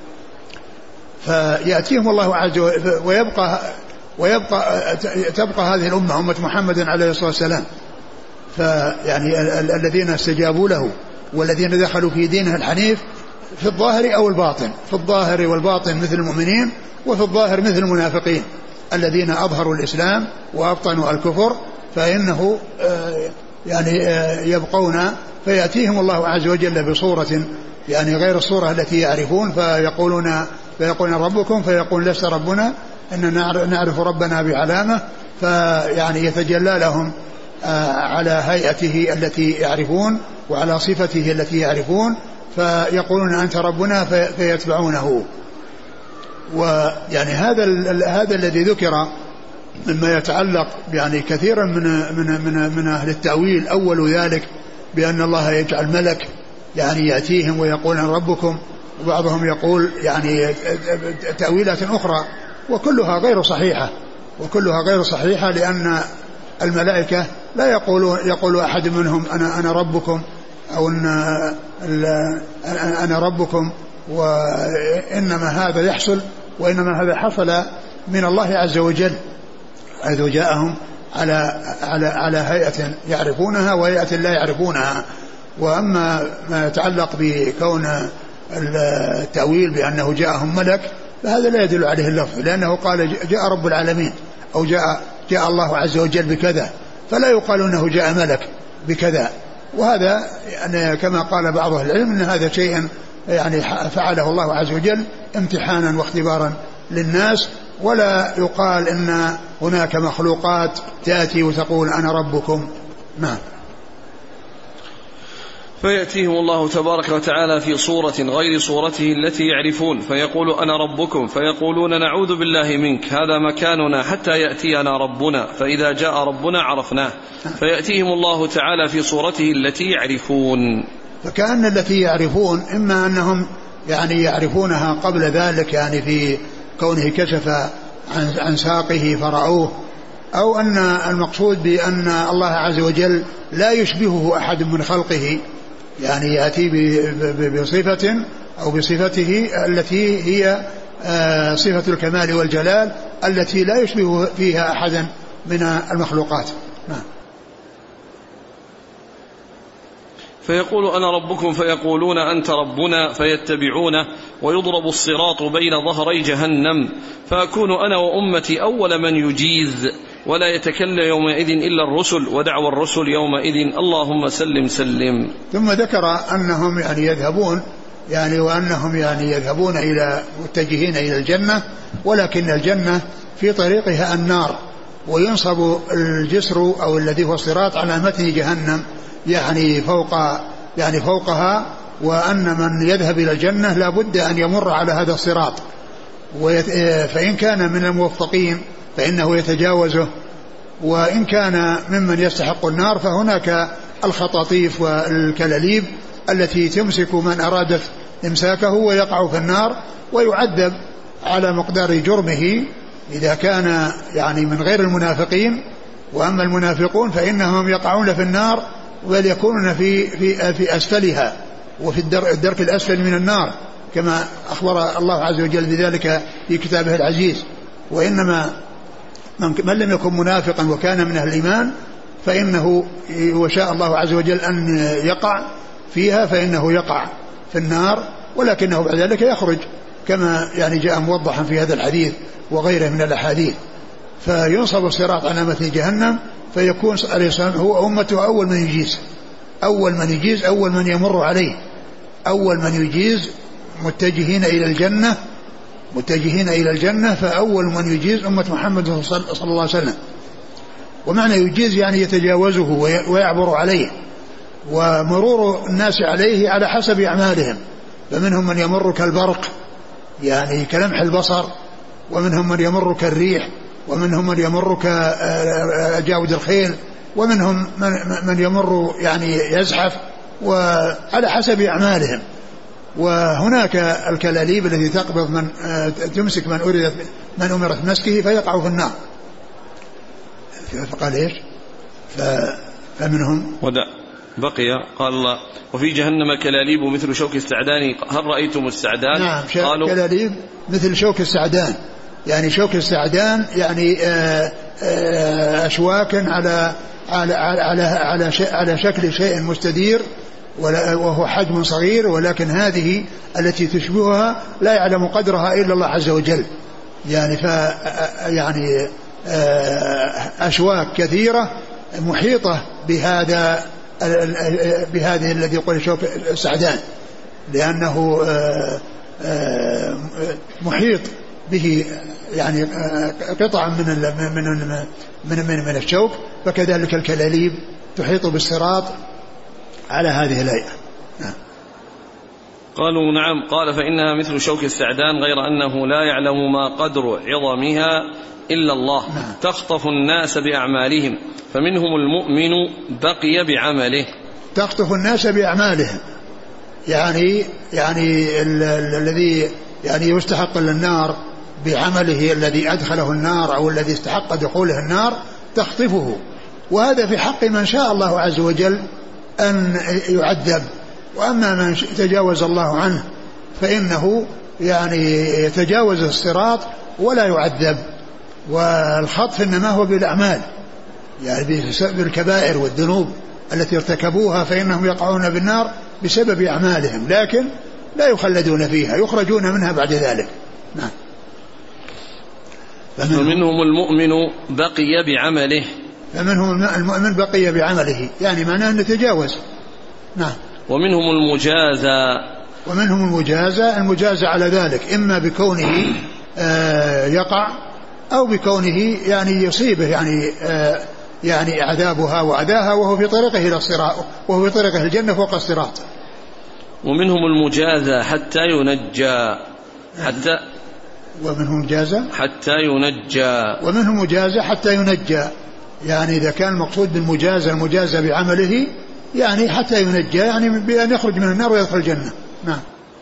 فيأتيهم الله عز وجل ويبقى ويبقى تبقى هذه الأمة أمة محمد عليه الصلاة والسلام، فيعني الذين استجابوا له والذين دخلوا في دينه الحنيف في الظاهر أو الباطن، في الظاهر والباطن مثل المؤمنين، وفي الظاهر مثل المنافقين الذين أظهروا الإسلام وأبطنوا الكفر، فإنه يعني يبقون، فيأتيهم الله عز وجل بصورة يعني غير الصورة التي يعرفون، فيقولون فيقولون ربكم، فيقول لست ربنا، إننا نعرف ربنا بعلامة، فيعني يتجلى لهم على هيئته التي يعرفون وعلى صفته التي يعرفون، فيقولون أنت ربنا فيتبعونه. ويعني هذا هذا الذي ذكر مما يتعلق يعني كثيرا من من من من أهل التأويل، أول ذلك بأن الله يجعل ملك يعني يأتيهم ويقول ربكم، وبعضهم يقول يعني تأويلات أخرى، وكلها غير صحيحة وكلها غير صحيحة لأن الملائكة لا يقولون يقول أحد منهم أنا أنا ربكم أو أن أنا ربكم، وإنما هذا يحصل وإنما هذا حصل من الله عز وجل حيث جاءهم على على على هيئة يعرفونها وهيئة لا يعرفونها. وأما ما يتعلق بكون التأويل بأنه جاءهم ملك فهذا لا يدل عليه اللفظ، لأنه قال جاء رب العالمين أو جاء جاء الله عز وجل بكذا، فلا يقال أنه جاء ملك بكذا. وهذا يعني كما قال بعض أهل العلم أن هذا شيء يعني فعله الله عز وجل امتحانا واختبارا للناس، ولا يقال إن هناك مخلوقات تأتي وتقول أنا ربكم. نعم. فيأتيهم الله تبارك وتعالى في صورة غير صورته التي يعرفون، فيقول أنا ربكم، فيقولون نعوذ بالله منك، هذا مكاننا حتى يأتينا ربنا، فإذا جاء ربنا عرفناه. فيأتيهم الله تعالى في صورته التي يعرفون. فكأن التي يعرفون إما أنهم يعني يعرفونها قبل ذلك، يعني في كونه كشف عن, عن ساقه فرأوه، أو أن المقصود بأن الله عز وجل لا يشبهه أحد من خلقه، يعني يأتي بصفة أو بصفته التي هي صفة الكمال والجلال التي لا يشبه فيها أحدا من المخلوقات. نعم. فيقول أنا ربكم فيقولون أنت ربنا فيتبعونه، ويضرب الصراط بين ظهري جهنم، فأكون أنا وأمتي أول من يجيز، ولا يتكلم يومئذ إلا الرسل، ودعوى الرسل يومئذ اللهم سلم سلم. ثم ذكر أنهم يعني يذهبون يعني وأنهم يعني يذهبون إلى متجهين إلى الجنة، ولكن الجنة في طريقها النار، وينصب الجسر أو الذي هو الصراط على متن جهنم يعني فوق يعني فوقها، وأن من يذهب إلى الجنة لا بد أن يمر على هذا الصراط، فإن كان من الموفقين فإنه يتجاوزه، وإن كان ممن يستحق النار فهناك الخطاطيف والكلاليب التي تمسك من أرادت إمساكه ويقع في النار ويعذب على مقدار جرمه إذا كان يعني من غير المنافقين. وأما المنافقون فإنهم يقعون في النار وليكونون في, في, في أسفلها وفي الدرك الأسفل من النار، كما أخبر الله عز وجل بذلك في كتابه العزيز. وإنما من لم يكن منافقا وكان من أهل الإيمان فإنه وشاء الله عز وجل أن يقع فيها فإنه يقع في النار، ولكنه بعد ذلك يخرج كما يعني جاء موضحا في هذا الحديث وغيره من الأحاديث. فينصب الصراط على متن جهنم، فيكون عليه الصلاة والسلام هو أمته أول من يجيز أول من يجيز أول من يمر عليه أول من يجيز متجهين إلى الجنة متجهين إلى الجنة فأول من يجيز أمة محمد صلى الله عليه وسلم. ومعنى يجيز يعني يتجاوزه ويعبر عليه، ومرور الناس عليه على حسب أعمالهم، فمنهم من يمر كالبرق يعني كلمح البصر، ومنهم من يمر كالريح، ومنهم من يمر كجاود الخيل، ومنهم من يمر يعني يزحف، وعلى حسب أعمالهم. وهناك الكلاليب التي تقبض من تمسك من أريدت من أمرت مسكه فيقع في النار. فقال إيش؟ فمنهم ودع بقي قال الله وفي جهنم كلاليب مثل شوك السعدان هل رأيتم السعدان؟ نعم قالوا كلاليب مثل شوك السعدان، يعني شوك السعدان يعني أشواك على على على على, على شكل شيء مستدير وهو حجم صغير، ولكن هذه التي تشبهها لا يعلم قدرها إلا الله عز وجل. يعني ف يعني أشواك كثيرة محيطة بهذا بهذه الذي يقول شوك السعدان، لأنه محيط به يعني قطع من من من من, من الشوك. فكذلك الكلاليب تحيط بالصراط على هذه الهيئة. نعم. قالوا نعم. قال فإنها مثل شوك السعدان غير أنه لا يعلم ما قدر عظمها إلا الله. نعم. تخطف الناس بأعمالهم فمنهم المؤمن بقي بعمله. تخطف الناس بأعمالهم يعني يعني الذي يعني يستحق للنار بعمله الذي أدخله النار أو الذي استحق دخوله النار تخطفه، وهذا في حق من شاء الله عز وجل أن يعذب، وأما من تجاوز الله عنه فإنه يعني يتجاوز الصراط ولا يعذب. والخطف إنما هو بالأعمال، يعني بالكبائر والذنوب التي ارتكبوها فإنهم يقعون بالنار بسبب أعمالهم، لكن لا يخلدون فيها، يخرجون منها بعد ذلك. نعم. فمنهم المؤمن بقي بعمله. فمنهم المؤمن بقي بعمله يعني معناه أن يتجاوز. نعم. ومنهم المجازى. ومنهم المجازى المجازى على ذلك إما بكونه آه يقع أو بكونه يعني يصيبه يعني آه يعني عذابها وعذاها وهو في طريقه إلى الصراط، وهو في طريقه الجنة فوق الصراط. ومنهم المجازى حتى ينجى. حتى ومنهم مجازى حتى ينجى. ومنهم مجازى حتى ينجى، يعني إذا كان المقصود بالمجازى المجازى بعمله يعني حتى ينجى يعني بأن يخرج من النار ويدخل الجنة. نعم.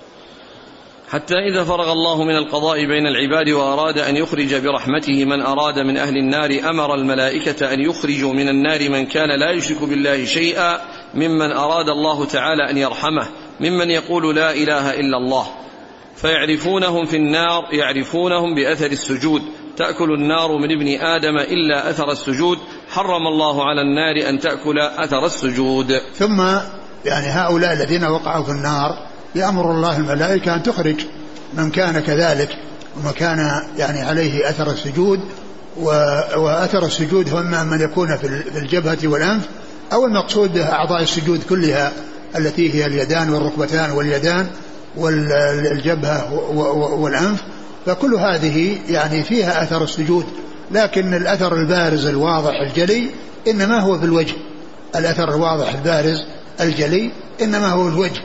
حتى إذا فرغ الله من القضاء بين العباد وأراد أن يخرج برحمته من أراد من أهل النار أمر الملائكة أن يخرجوا من النار من كان لا يشرك بالله شيئا ممن أراد الله تعالى أن يرحمه ممن يقول لا إله إلا الله، فيعرفونهم في النار يعرفونهم بأثر السجود، تأكل النار من ابن آدم إلا أثر السجود، حرم الله على النار أن تأكل أثر السجود. ثم يعني هؤلاء الذين وقعوا في النار يأمر الله الملائكة أن تخرج من كان كذلك وما كان يعني عليه أثر السجود، وأثر السجود هو من يكون في الجبهة والأنف، أو المقصود أعضاء السجود كلها التي هي اليدان والركبتان واليدان والجبهة والأنف، فكل هذه يعني فيها أثر السجود، لكن الأثر البارز الواضح الجلي إنما هو في الوجه. الأثر الواضح البارز الجلي إنما هو الوجه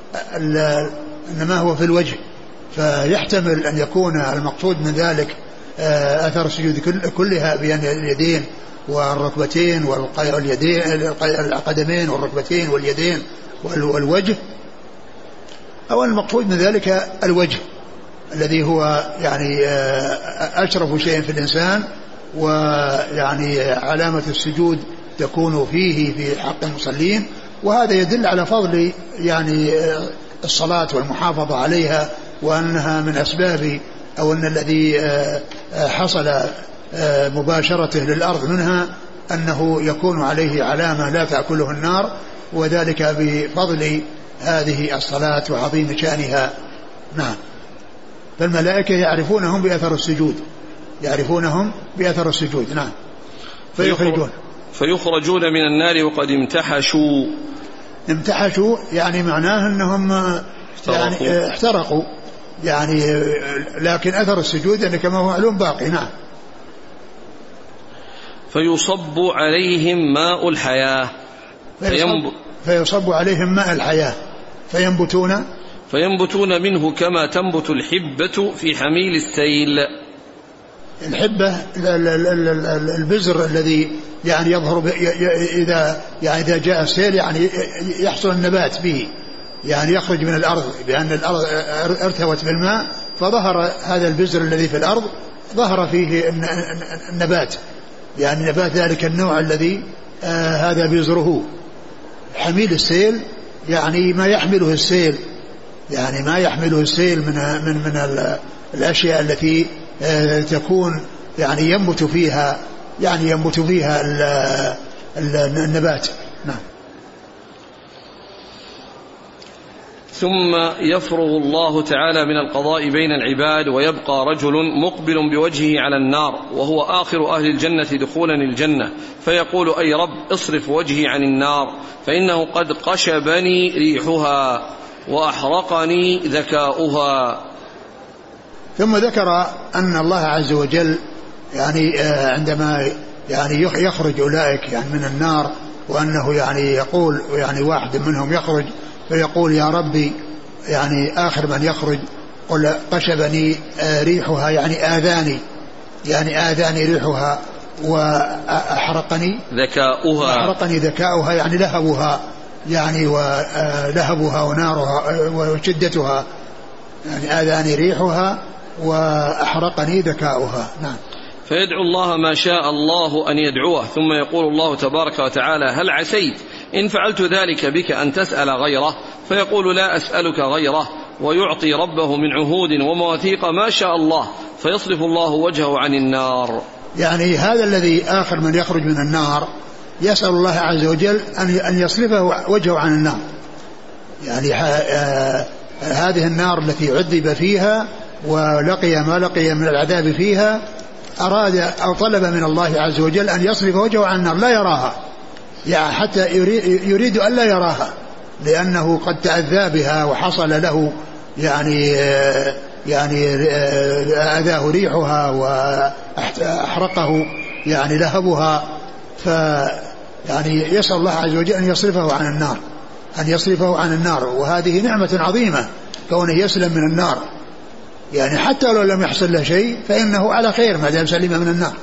إنما هو في الوجه، فيحتمل أن يكون المقصود من ذلك أثر السجود كلها بين اليدين والركبتين واليدين القدمين والركبتين واليدين والوجه، أو المقصود من ذلك الوجه الذي هو يعني أشرف شيء في الإنسان، ويعني علامة السجود تكون فيه في حق المصلين، وهذا يدل على فضل يعني الصلاة والمحافظة عليها، وأنها من أسباب أو أن الذي حصل مباشرته للأرض منها أنه يكون عليه علامة لا تأكله النار، وذلك بفضل هذه الصلاة وعظيم شأنها. نعم. فالملائكة يعرفونهم بأثر السجود يعرفونهم بأثر السجود. نعم. فيخرجون فيخرجون من النار وقد امتحشوا. امتحشوا يعني معناه أنهم احترقوا. يعني احترقوا يعني، لكن أثر السجود يعني كما هو معلوم باقي. نعم. فيصب عليهم ماء الحياة فيصب, فيصب عليهم ماء الحياة فينبتون فينبتون منه كما تنبت الحبة في حميل السيل. الحبة البزر الذي يعني يظهر إذا يعني إذا جاء السيل يعني يحصل النبات به، يعني يخرج من الأرض بأن الأرض ارتوت بالماء فظهر هذا البذر الذي في الأرض ظهر فيه النبات، يعني نبات ذلك النوع الذي آه هذا بذره حميل السيل، يعني ما يحمله السيل، يعني ما يحمله السيل من من من الأشياء التي آه تكون يعني ينبت فيها يعني ينبت فيها النبات. نعم. ثم يفرغ الله تعالى من القضاء بين العباد ويبقى رجل مقبل بوجهه على النار وهو آخر أهل الجنة دخولا الجنة، فيقول أي رب اصرف وجهي عن النار فإنه قد قشبني ريحها وأحرقني ذكاؤها. ثم ذكر أن الله عز وجل يعني عندما يعني يخرج أولئك يعني من النار، وأنه يعني يقول يعني واحد منهم يخرج فيقول يا ربي يعني آخر من يخرج قل قشبني ريحها يعني آذاني يعني آذاني ريحها وأحرقني ذكاؤها أحرقني ذكاؤها يعني لهبها يعني ولهبها ونارها وشدتها، يعني آذاني ريحها وأحرقني ذكاؤها. نعم. فيدعو الله ما شاء الله أن يدعوه، ثم يقول الله تبارك وتعالى هل عسيت إن فعلت ذلك بك أن تسأل غيره؟ فيقول لا أسألك غيره، ويعطي ربه من عهود ومواثيق ما شاء الله، فيصرف الله وجهه عن النار. يعني هذا الذي آخر من يخرج من النار يسأل الله عز وجل أن يصرفه وجهه عن النار، يعني هذه النار التي عذب فيها ولقي ما لقي من العذاب فيها أراد أو طلب من الله عز وجل أن يصرف وجهه عن النار لا يراها، يعني حتى يريد أن لا يراها لأنه قد تأذى بها وحصل له يعني يعني أذاه ريحها وأحرقه يعني لهبها، ف يعني يسأل الله عز وجل أن يصرفه عن النار أن يصرفه عن النار وهذه نعمة عظيمة كونه يسلم من النار، يعني حتى لو لم يحصل له شيء فإنه على خير ما دام سلم من النار،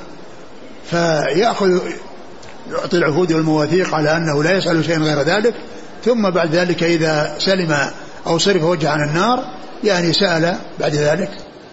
فيأخذ يعطي العهود والمواثيق على أنه لا يسأل شيئا غير ذلك، ثم بعد ذلك إذا سلم أو صرف وجه عن النار يعني سأل بعد ذلك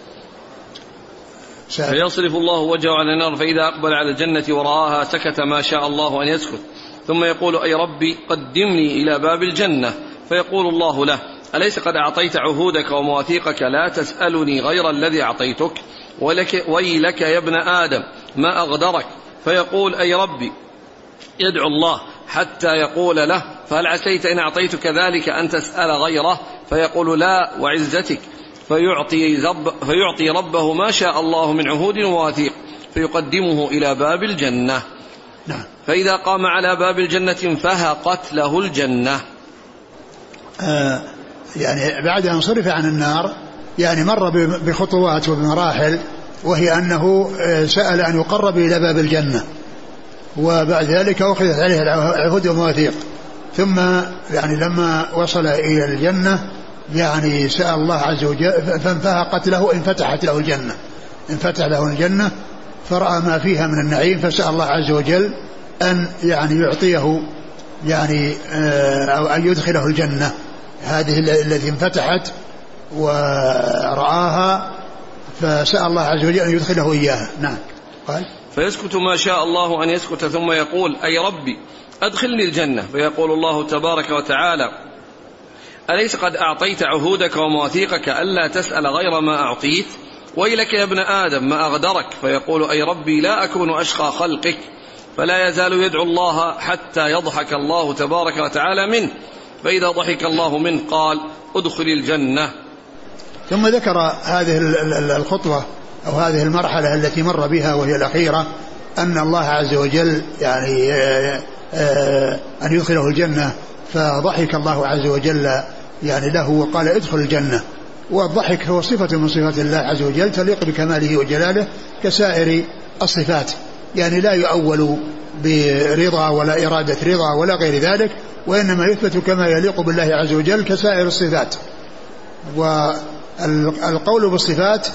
سأل. فيصرف الله وجهه عن النار فإذا أقبل على الجنة ورآها سكت ما شاء الله أن يسكت، ثم يقول أي ربي قدمني إلى باب الجنة، فيقول الله له أليس قد أعطيت عهودك ومواثيقك لا تسألني غير الذي أعطيتك؟ ولك ويلك يا ابن آدم ما أغدرك؟ فيقول أي ربي يدعو الله حتى يقول له فهل عسيت إن أعطيتك ذلك أن تسأل غيره؟ فيقول لا وعزتك، فيعطي, فيعطي ربه ما شاء الله من عهود ومواثيق فيقدمه إلى باب الجنة. نعم. فإذا قام على باب الجنة انفهقت له الجنة. آه يعني بعد أن صرف عن النار يعني مر بخطوات وبمراحل، وهي أنه سأل أن يقرب إلى باب الجنة، وبعد ذلك أخذت عليه العهود والمواثيق، ثم يعني لما وصل إلى الجنة يعني سأل الله عز وجل فانفهقت له انفتحت له الجنة انفتح له الجنة فرأى ما فيها من النعيم، فسأل الله عز وجل أن يعني يعطيه يعني أو أن يدخله الجنة هذه التي انفتحت ورآها، فسأل الله عز وجل أن يدخله إياها. نعم. قال فيسكت ما شاء الله أن يسكت، ثم يقول أي ربي أدخلني الجنة، فيقول الله تبارك وتعالى أليس قد أعطيت عهودك ومواثيقك ألا تسأل غير ما أعطيت؟ ويلك يا ابن آدم ما أغدرك؟ فيقول أي ربي لا أكون أشقى خلقك، فلا يزال يدعو الله حتى يضحك الله تبارك وتعالى منه، فإذا ضحك الله منه قال ادخل الجنة. ثم ذكر هذه الخطوة أو هذه المرحلة التي مر بها وهي الأخيرة، أن الله عز وجل يعني أن يدخله الجنة، فضحك الله عز وجل يعني له وقال ادخل الجنة، والضحك هو صفة من صفات الله عز وجل تليق بكماله وجلاله كسائر الصفات، يعني لا يؤول برضا ولا إرادة رضا ولا غير ذلك، وإنما يثبت كما يليق بالله عز وجل كسائر الصفات. والقول بالصفات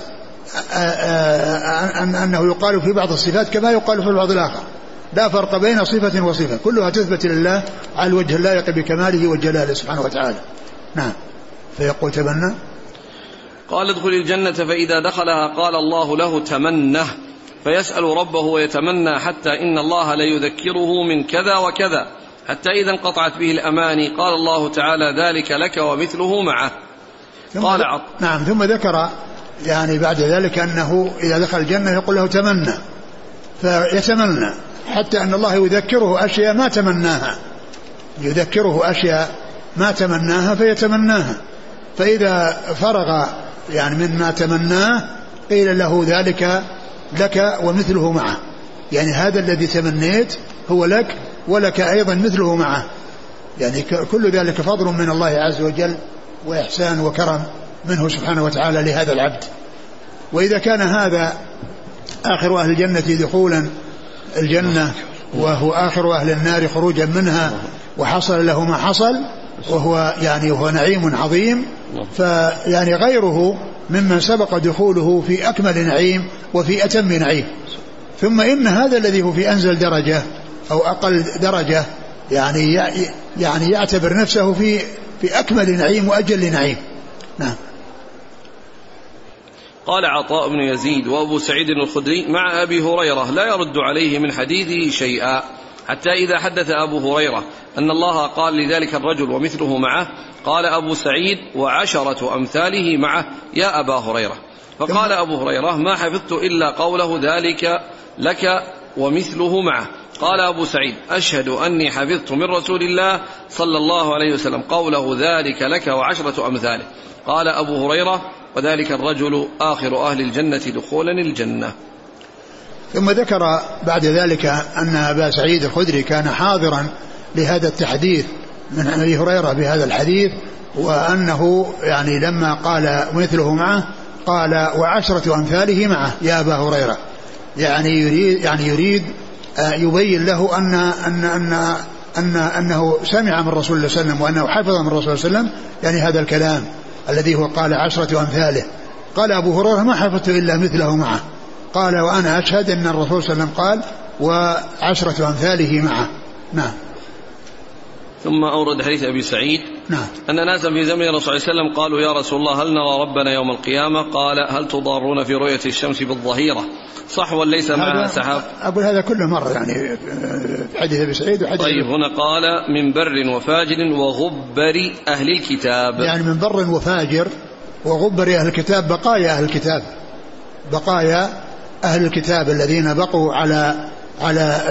أنه يقال في بعض الصفات كما يقال في البعض الآخر، لا فرق بين صفة وصفة، كلها تثبت لله على الوجه اللائق بكماله وجلاله سبحانه وتعالى. نعم. فيقول تمنى. قال ادخل الجنة فإذا دخلها قال الله له تمنه، فيسأل ربه ويتمنى حتى إن الله ليذكره من كذا وكذا، حتى إذا انقطعت به الأماني قال الله تعالى ذلك لك ومثله معه. قال عط... نعم. ثم ذكر يعني بعد ذلك أنه إذا دخل الجنة يقول له تمنى، فيتمنى حتى أن الله يذكره أشياء ما تمناها، يذكره أشياء ما تمناها فيتمناها، فإذا فرغ يعني مما تمناه قيل له ذلك لك ومثله معه، يعني هذا الذي تمنيت هو لك ولك أيضا مثله معه، يعني كل ذلك فضل من الله عز وجل وإحسان وكرم منه سبحانه وتعالى لهذا العبد. وإذا كان هذا آخر أهل الجنة دخولا الجنة وهو آخر أهل النار خروجا منها وحصل له ما حصل وهو يعني وهو نعيم عظيم، فيعني غيره ممن سبق دخوله في أكمل نعيم وفي أتم نعيم. ثم إن هذا الذي هو في أنزل درجة أو أقل درجة يعني يعني يعتبر نفسه في في أكمل نعيم وأجل نعيم. نعم. قال عطاء بن يزيد وأبو سعيد الخدري مع أبي هريرة لا يرد عليه من حديثه شيئا، حتى إذا حدث أبو هريرة أن الله قال لذلك الرجل ومثله معه قال أبو سعيد وعشرة أمثاله معه يا أبا هريرة، فقال أبو هريرة ما حفظت إلا قوله ذلك لك ومثله معه. قال أبو سعيد أشهد أني حفظت من رسول الله صلى الله عليه وسلم قوله ذلك لك وعشرة أمثاله. قال أبو هريرة وذلك الرجل آخر أهل الجنة دخولا الجنة. ثم ذكر بعد ذلك أن أبا سعيد الخدري كان حاضرا لهذا التحديث من أبي هريرة بهذا الحديث، وأنه يعني لما قال مثله معه قال وعشرة أمثاله معه يا أبا هريرة، يعني يريد يعني يريد يبين له أن أن أن أن أنه سمع من رسول الله صلى الله عليه وسلم وأنه حفظ من رسول الله صلى الله عليه وسلم يعني هذا الكلام الذي هو قال عشرة أمثاله. قال أبو هريرة ما حفظت إلا مثله معه، قال وأنا أشهد أن الرسول صلى الله عليه وسلم قال وعشرة أمثاله معه. نعم. ثم أورد حديث أبي سعيد نعم. أن ناسا في زمن الرسول صلى الله عليه وسلم قالوا يا رسول الله هل نرى ربنا يوم القيامة؟ قال هل تضارون في رؤية الشمس بالظهيرة صحوا ليس معها سحاب؟ أقول هذا كله مرة يعني حديث أبي سعيد وحديث. طيب هنا قال من بر وفاجر وغبر أهل الكتاب، يعني من بر وفاجر وغبر أهل الكتاب بقايا أهل الكتاب، بقايا أهل الكتاب الذين بقوا على على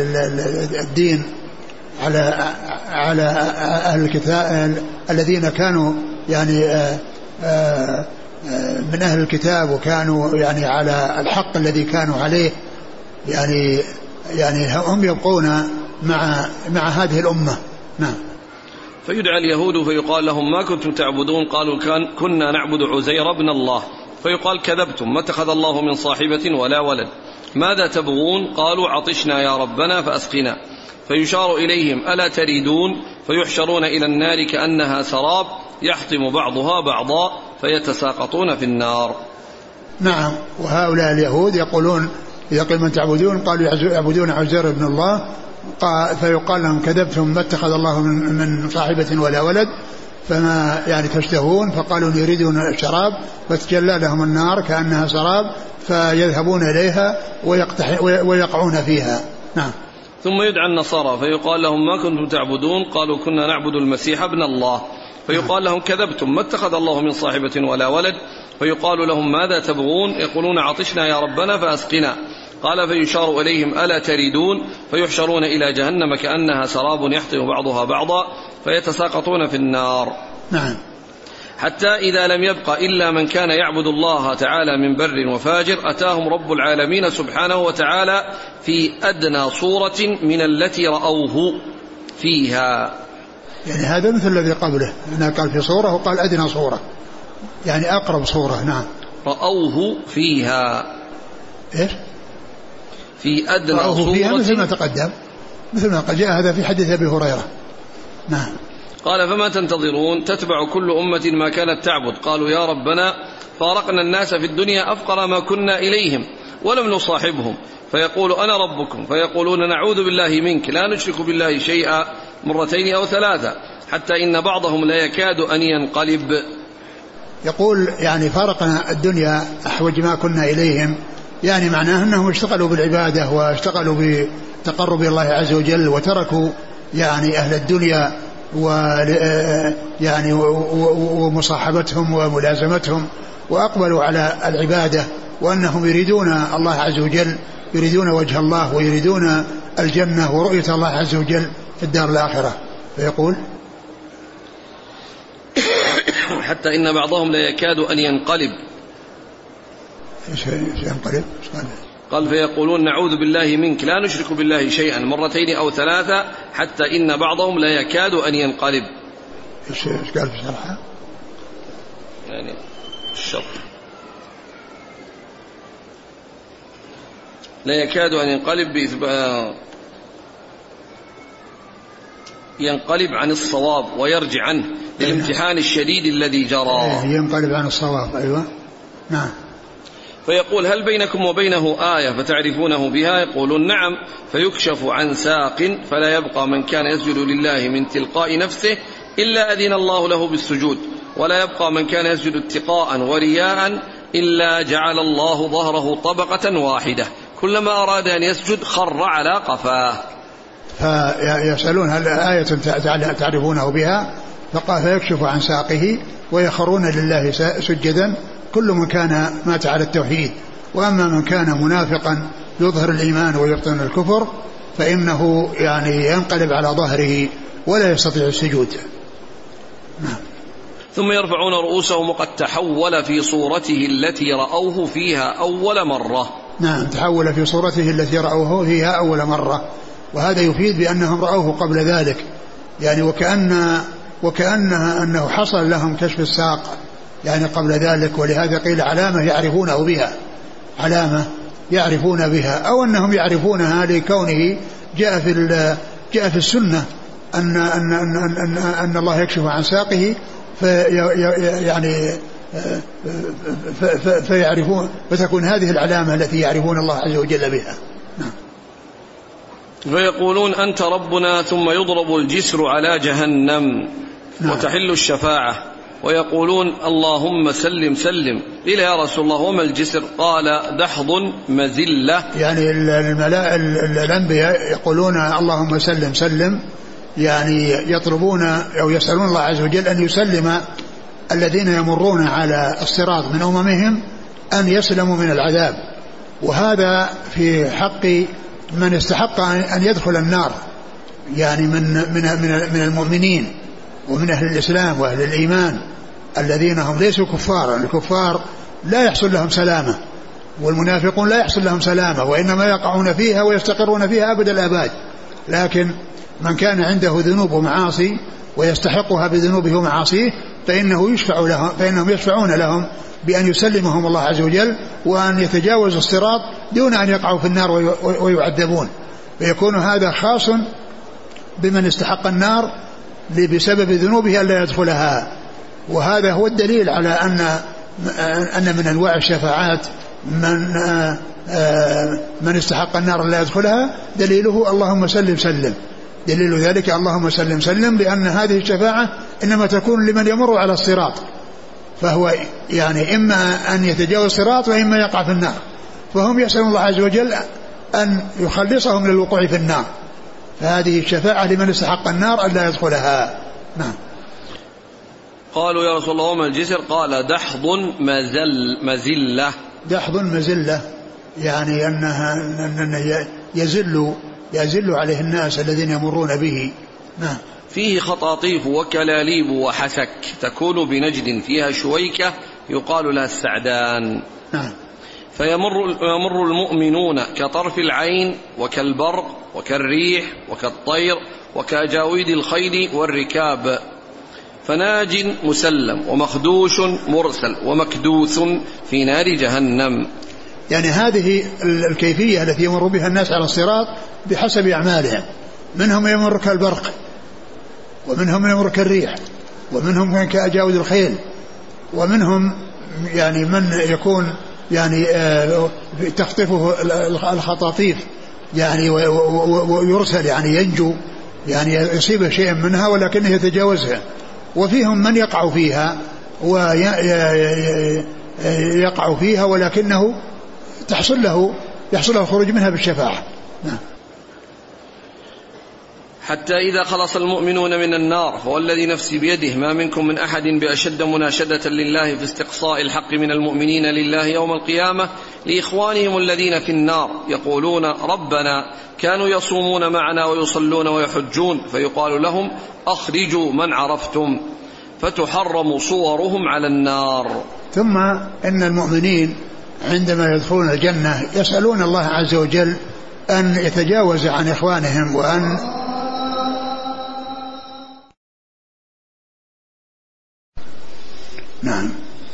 الدين على على أهل الكتاب الذين كانوا يعني آآ آآ من أهل الكتاب وكانوا يعني على الحق الذي كانوا عليه، يعني يعني هم يبقون مع مع هذه الأمة. نعم. فيدعى اليهود فيقال لهم ما كنتم تعبدون؟ قالوا كان كنا نعبد عزير بن الله. فيقال كذبتم ما اتخذ الله من صاحبة ولا ولد. ماذا تبغون؟ قالوا عطشنا يا ربنا فأسقنا. فيشار إليهم ألا تريدون؟ فيحشرون إلى النار كأنها سراب يحطم بعضها بعضا فيتساقطون في النار. نعم. وهؤلاء اليهود يقولون إذا قيل من تعبدون قالوا يعبدون عزير بن الله، فيقال لهم كذبتم ما اتخذ الله من صاحبة ولا ولد، فما يعني تشتهون؟ فقالوا يريدون الشراب فتجلى لهم النار كأنها سراب فيذهبون إليها ويقعون فيها. نعم. ثم يدعى النصارى فيقال لهم ما كنتم تعبدون؟ قالوا كنا نعبد المسيح ابن الله. فيقال لهم كذبتم ما اتخذ الله من صاحبة ولا ولد. فيقال لهم ماذا تبغون؟ يقولون عطشنا يا ربنا فأسقنا. قال فيشار إليهم ألا تريدون؟ فيحشرون إلى جهنم كأنها سراب يحطم بعضها بعضا فيتساقطون في النار. نعم. حتى إذا لم يبق إلا من كان يعبد الله تعالى من بر وفاجر أتاهم رب العالمين سبحانه وتعالى في أدنى صورة من التي رأوه فيها. يعني هذا مثل الذي قبله، هنا قال في صورة وقال أدنى صورة، يعني أقرب صورة. نعم. رأوه فيها إيش؟ في أدنى رأوه صورة فيها مثل ما تقدم، مثل ما قد جاء هذا في حديث أبي هريرة. نعم. قال فما تنتظرون؟ تتبع كل أمة ما كانت تعبد. قالوا يا ربنا فارقنا الناس في الدنيا أفقر ما كنا إليهم ولم نصاحبهم. فيقول أنا ربكم. فيقولون نعوذ بالله منك لا نشرك بالله شيئا مرتين أو ثلاثة، حتى إن بعضهم لا يكاد أن ينقلب. يقول يعني فارقنا الدنيا أحوج ما كنا إليهم، يعني معناه أنهم اشتغلوا بالعبادة واشتغلوا بتقرب الله عز وجل وتركوا يعني أهل الدنيا و يعني ومصاحبتهم وملازمتهم وأقبلوا على العبادة، وأنهم يريدون الله عز وجل، يريدون وجه الله ويريدون الجنة ورؤية الله عز وجل في الدار الآخرة. فيقول حتى إن بعضهم لا يكاد أن ينقلب. ايش ينقلب؟ قال فيقولون نعوذ بالله منك لا نشرك بالله شيئا مرتين أو ثلاثة حتى إن بعضهم لا يكاد أن ينقلب. ايش قال في شرحه؟ يعني الشرط لا يكاد أن ينقلب بإثبات ينقلب عن الصواب ويرجع عنه للامتحان الشديد الذي جرى. ينقلب عن الصواب. أيوة نعم. فيقول هل بينكم وبينه آية فتعرفونه بها؟ يقولون نعم. فيكشف عن ساق فلا يبقى من كان يسجد لله من تلقاء نفسه إلا أذن الله له بالسجود، ولا يبقى من كان يسجد اتقاء ورياء إلا جعل الله ظهره طبقة واحدة كلما أراد أن يسجد خر على قفاه. فيسألون هل آية تعرفونه بها؟ فقال فيكشف عن ساقه ويخرون لله سجدا كل من كان مات على التوحيد، وأما من كان منافقا يظهر الإيمان ويبطن الكفر فإنه يعني ينقلب على ظهره ولا يستطيع السجود. نعم. ثم يرفعون رؤوسهم وقد تحول في صورته التي رأوه فيها أول مرة. نعم، تحول في صورته التي رأوه فيها أول مرة، وهذا يفيد بأنهم رأوه قبل ذلك، يعني وكأن وكأنها أنه حصل لهم كشف الساق يعني قبل ذلك، ولهذا قيل علامة يعرفونه بها، علامة يعرفون بها، أو أنهم يعرفونها لكونه جاء في جاء في السنة أن أن أن أن, أن الله يكشف عن ساقه في يعني فيعرفون، فتكون هذه العلامة التي يعرفون الله عز وجل بها. نعم. فيقولون أنت ربنا ثم يضرب الجسر على جهنم. نعم. وتحل الشفاعة ويقولون اللهم سلم سلم. قيل يا رسول الله وما الجسر؟ قال دحض مزلة. يعني الملائكة الأنبياء يقولون اللهم سلم سلم، يعني يطلبون أو يسألون الله عز وجل أن يسلم الذين يمرون على الصراط من أممهم أن يسلموا من العذاب، وهذا في حق من استحق أن يدخل النار، يعني من من من المؤمنين ومن أهل الإسلام وأهل الإيمان الذين هم ليسوا كفار. الكفار لا يحصل لهم سلامة، والمنافقون لا يحصل لهم سلامة، وإنما يقعون فيها ويستقرون فيها أبد الآباد. لكن من كان عنده ذنوب ومعاصي ويستحقها بذنوبه ومعاصيه فإنه يشفع لهم، فإنهم يشفعون لهم بأن يسلمهم الله عز وجل وأن يتجاوزوا الصراط دون أن يقعوا في النار ويعذبون، فيكون هذا خاص بمن استحق النار بسبب ذنوبه ألا يدخلها. وهذا هو الدليل على أن أن من أنواع الشفاعات من من استحق النار لا يدخلها دليله اللهم سلم سلم، دليل ذلك اللهم سلم سلم، لأن هذه الشفاعة إنما تكون لمن يمر على الصراط، فهو يعني إما أن يتجاوز الصراط وإما يقع في النار، فهم يسألون الله عز وجل أن يخلصهم من الوقوع في النار، فهذه الشفاعة لمن استحق النار ألا يدخلها. نعم. قالوا يا رسول الله وما الجسر؟ قال دحض مزل مزلة. دحض مزلة يعني أنها أنه يزل يزل عليه الناس الذين يمرون به. نعم. فيه خطاطيف وكلاليب وحسك تكون بنجد فيها شويكة يقال لها السعدان. نعم. فيمر يمر المؤمنون كطرف العين وكالبرق وكالريح وكالطير وكأجاويد الخيل والركاب، فناج مسلم ومخدوش مرسل ومكدوث في نار جهنم. يعني هذه الكيفية التي يمر بها الناس على الصراط بحسب أعمالهم، منهم يمر كالبرق، ومنهم يمر كالريح، ومنهم كأجاويد الخيل، ومنهم يعني من يكون يعني تخطفه الخطاطيف يعني ويرسل يعني ينجو يعني يصيبه شيء منها ولكنه يتجاوزها، وفيهم من يقع فيها ويقع فيها ولكنه تحصل له يحصل له الخروج منها بالشفاعة. نعم. حتى إذا خلص المؤمنون من النار هو الذي نفسي بيده ما منكم من أحد بأشد مناشدة لله في استقصاء الحق من المؤمنين لله يوم القيامة لإخوانهم الذين في النار يقولون ربنا كانوا يصومون معنا ويصلون ويحجون فيقال لهم أخرجوا من عرفتم فتحرم صورهم على النار. ثم إن المؤمنين عندما يدخلون الجنة يسألون الله عز وجل أن يتجاوز عن إخوانهم وأن نعم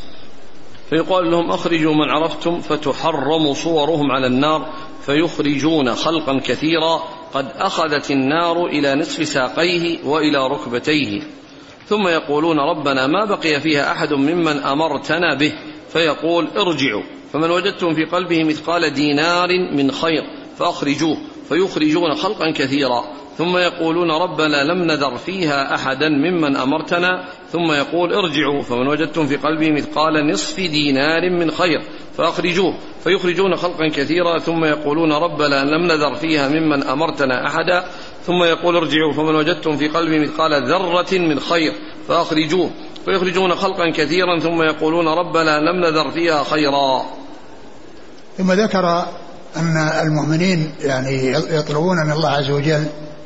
فيقال لهم أخرجوا من عرفتم فتحرم صورهم على النار فيخرجون خلقا كثيرا قد أخذت النار إلى نصف ساقيه وإلى ركبتيه ثم يقولون ربنا ما بقي فيها أحد ممن أمرتنا به فيقول ارجعوا فمن وجدتم في قلبه مثقال دينار من خير فأخرجوه فيخرجون خلقا كثيرا ثم يقولون ربنا لم نذر فيها أحدا ممن أمرتنا ثم يقول ارجعوا فمن وجدتم في قلبه مثقال نصف دينار من خير فأخرجوه فيخرجون خلقا كثيرا ثم يقولون ربنا لم نذر فيها ممن أمرتنا أحدا ثم يقول ارجعوا فمن وجدتم في قلبه مثقال ذرة من خير فأخرجوه فيخرجون خلقا كثيرا ثم يقولون ربنا لم نذر فيها خيرا. ثم ذكر أن المؤمنين يعني يطلبون من الله عز وجل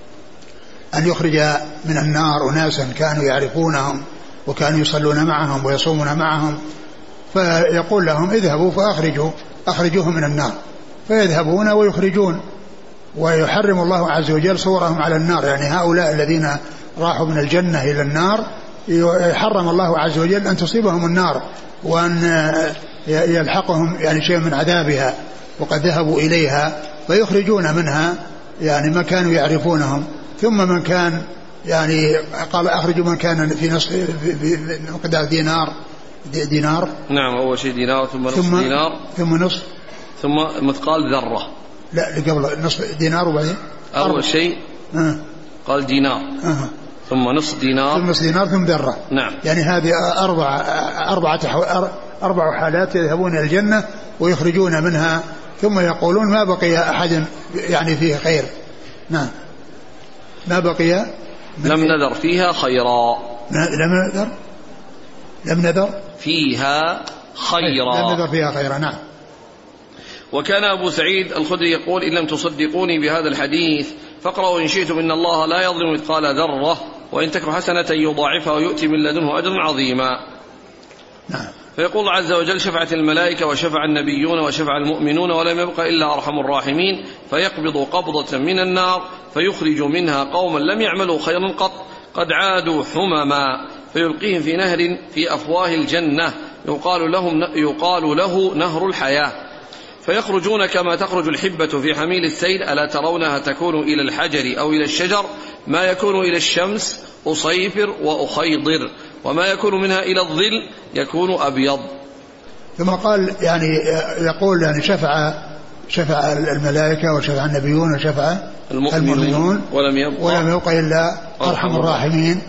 أن يخرج من النار أناسا كانوا يعرفونهم وكانوا يصلون معهم ويصومون معهم فيقول لهم اذهبوا فأخرجوا أخرجوهم من النار فيذهبون ويخرجون ويحرم الله عز وجل صورهم على النار. يعني هؤلاء الذين راحوا من الجنة إلى النار يحرم الله عز وجل أن تصيبهم النار وأن يلحقهم يعني شيء من عذابها وقد ذهبوا إليها فيخرجون منها يعني ما كانوا يعرفونهم. ثم من كان يعني قال أخرجوا من كان في نصف مقدار دينار دينار نعم أول شيء دينار ثم نصف ثم دينار ثم نصف ثم مثقال ذرة لا قبل نصف دينار وبعدين أول شيء أه. قال دينار أه. ثم نصف دينار ثم نصف دينار ثم ذرة. نعم. يعني هذه أربعة أربعة أربع حالات يذهبون إلى الجنة ويخرجون منها ثم يقولون ما بقي أحد يعني فيه خير. نعم ما بقي لم نذر فيها خيرا لم نذر لم نذر فيها خيرا لم نذر فيها خيرا. نعم. وكان أبو سعيد الخدري يقول إن لم تصدقوني بهذا الحديث فاقرأوا إن شئتم إن الله لا يظلم مثقال ذرة وإن تك حسنة يضاعفها ويؤتي من لدنه أجرا عظيما. نعم. فيقول عز وجل شفعت الملائكة وشفع النبيون وشفع المؤمنون ولم يبق إلا أرحم الراحمين فيقبض قبضة من النار فيخرج منها قوما لم يعملوا خيرا قط قد عادوا حمما فيلقيهم في نهر في أفواه الجنة يقال, لهم يقال له نهر الحياة فيخرجون كما تخرج الحبة في حميل السيل ألا ترونها تكون إلى الحجر أو إلى الشجر ما يكون إلى الشمس أصيفر وأخيضر وما يكون منها إلى الظل يكون أبيض. ثم قال يعني يقول يعني شفع شفع الملائكة وشفع النبيون وشفع المؤمنون, المؤمنون ولم يبقى, ولم يبقى إلا أرحم الراحمين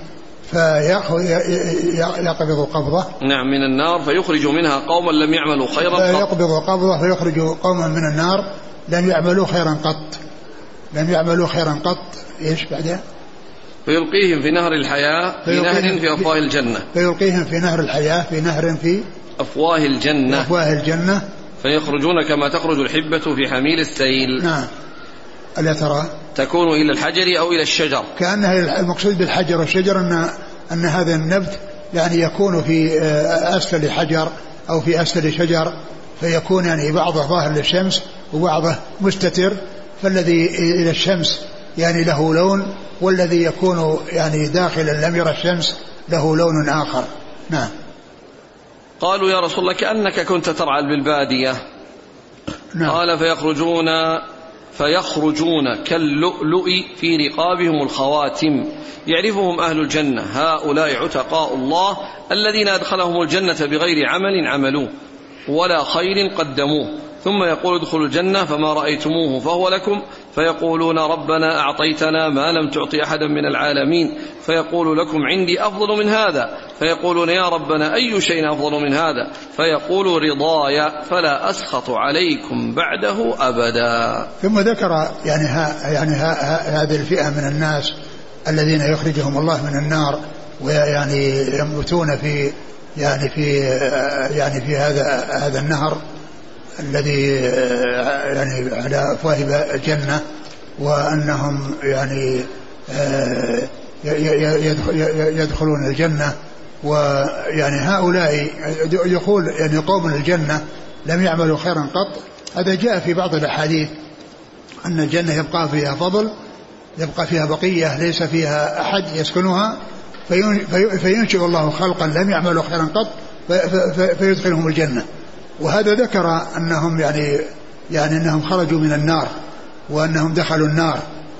فيقبض قبضة نعم من النار فيخرج منها قوما لم يعملوا خيرا قط فيقبض قبضة فيخرج قوما من النار لم يعملوا خيرا قط لم يعملوا خيرا قط. إيش بعدها؟ فيلقيهم في نهر الحياة في نهر في أفواه الجنة فيلقيهم في نهر الحياة في نهر في أفواه الجنة في أفواه الجنة فيخرجون كما تخرج الحبة في حميل السيل. نعم. ألا ترى تكون إلى الحجر أو إلى الشجر كأنها المقصود بالحجر والشجر أن, أن هذا النبت يعني يكون في أسفل حجر أو في أسفل شجر فيكون يعني بعضه ظاهر للشمس وبعضه مستتر فالذي إلى الشمس يعني له لون والذي يكون يعني داخلا لم يرى الشمس له لون آخر. نعم. قالوا يا رسول الله كأنك كنت ترعى بالبادية. نعم. قال فيخرجون فيخرجون كاللؤلؤ في رقابهم الخواتم يعرفهم أهل الجنة هؤلاء عتقاء الله الذين أدخلهم الجنة بغير عمل عملوه ولا خير قدموه ثم يقول ادخلوا الجنة فما رأيتموه فهو لكم فيقولون ربنا أعطيتنا ما لم تعط أحدا من العالمين، فيقول لكم عندي أفضل من هذا، فيقولون يا ربنا أي شيء أفضل من هذا، فيقول رضاي فلا أسخط عليكم بعده أبدا. ثم ذكر يعني, ها يعني ها ها هذه الفئة من الناس الذين يخرجهم الله من النار ويعني يموتون في يعني في يعني في هذا هذا النهر الذي يعني على أفواه الجنة، وأنهم يعني يدخلون الجنة. ويعني هؤلاء يقول يعني قوم الجنة لم يعملوا خيرا قط. هذا جاء في بعض الأحاديث أن الجنة يبقى فيها فضل، يبقى فيها بقية ليس فيها أحد يسكنها، فينشئ الله خلقا لم يعملوا خيرا قط فيدخلهم الجنة. وهذا ذكر أنهم يعني يعني أنهم خرجوا من النار وأنهم دخلوا النار.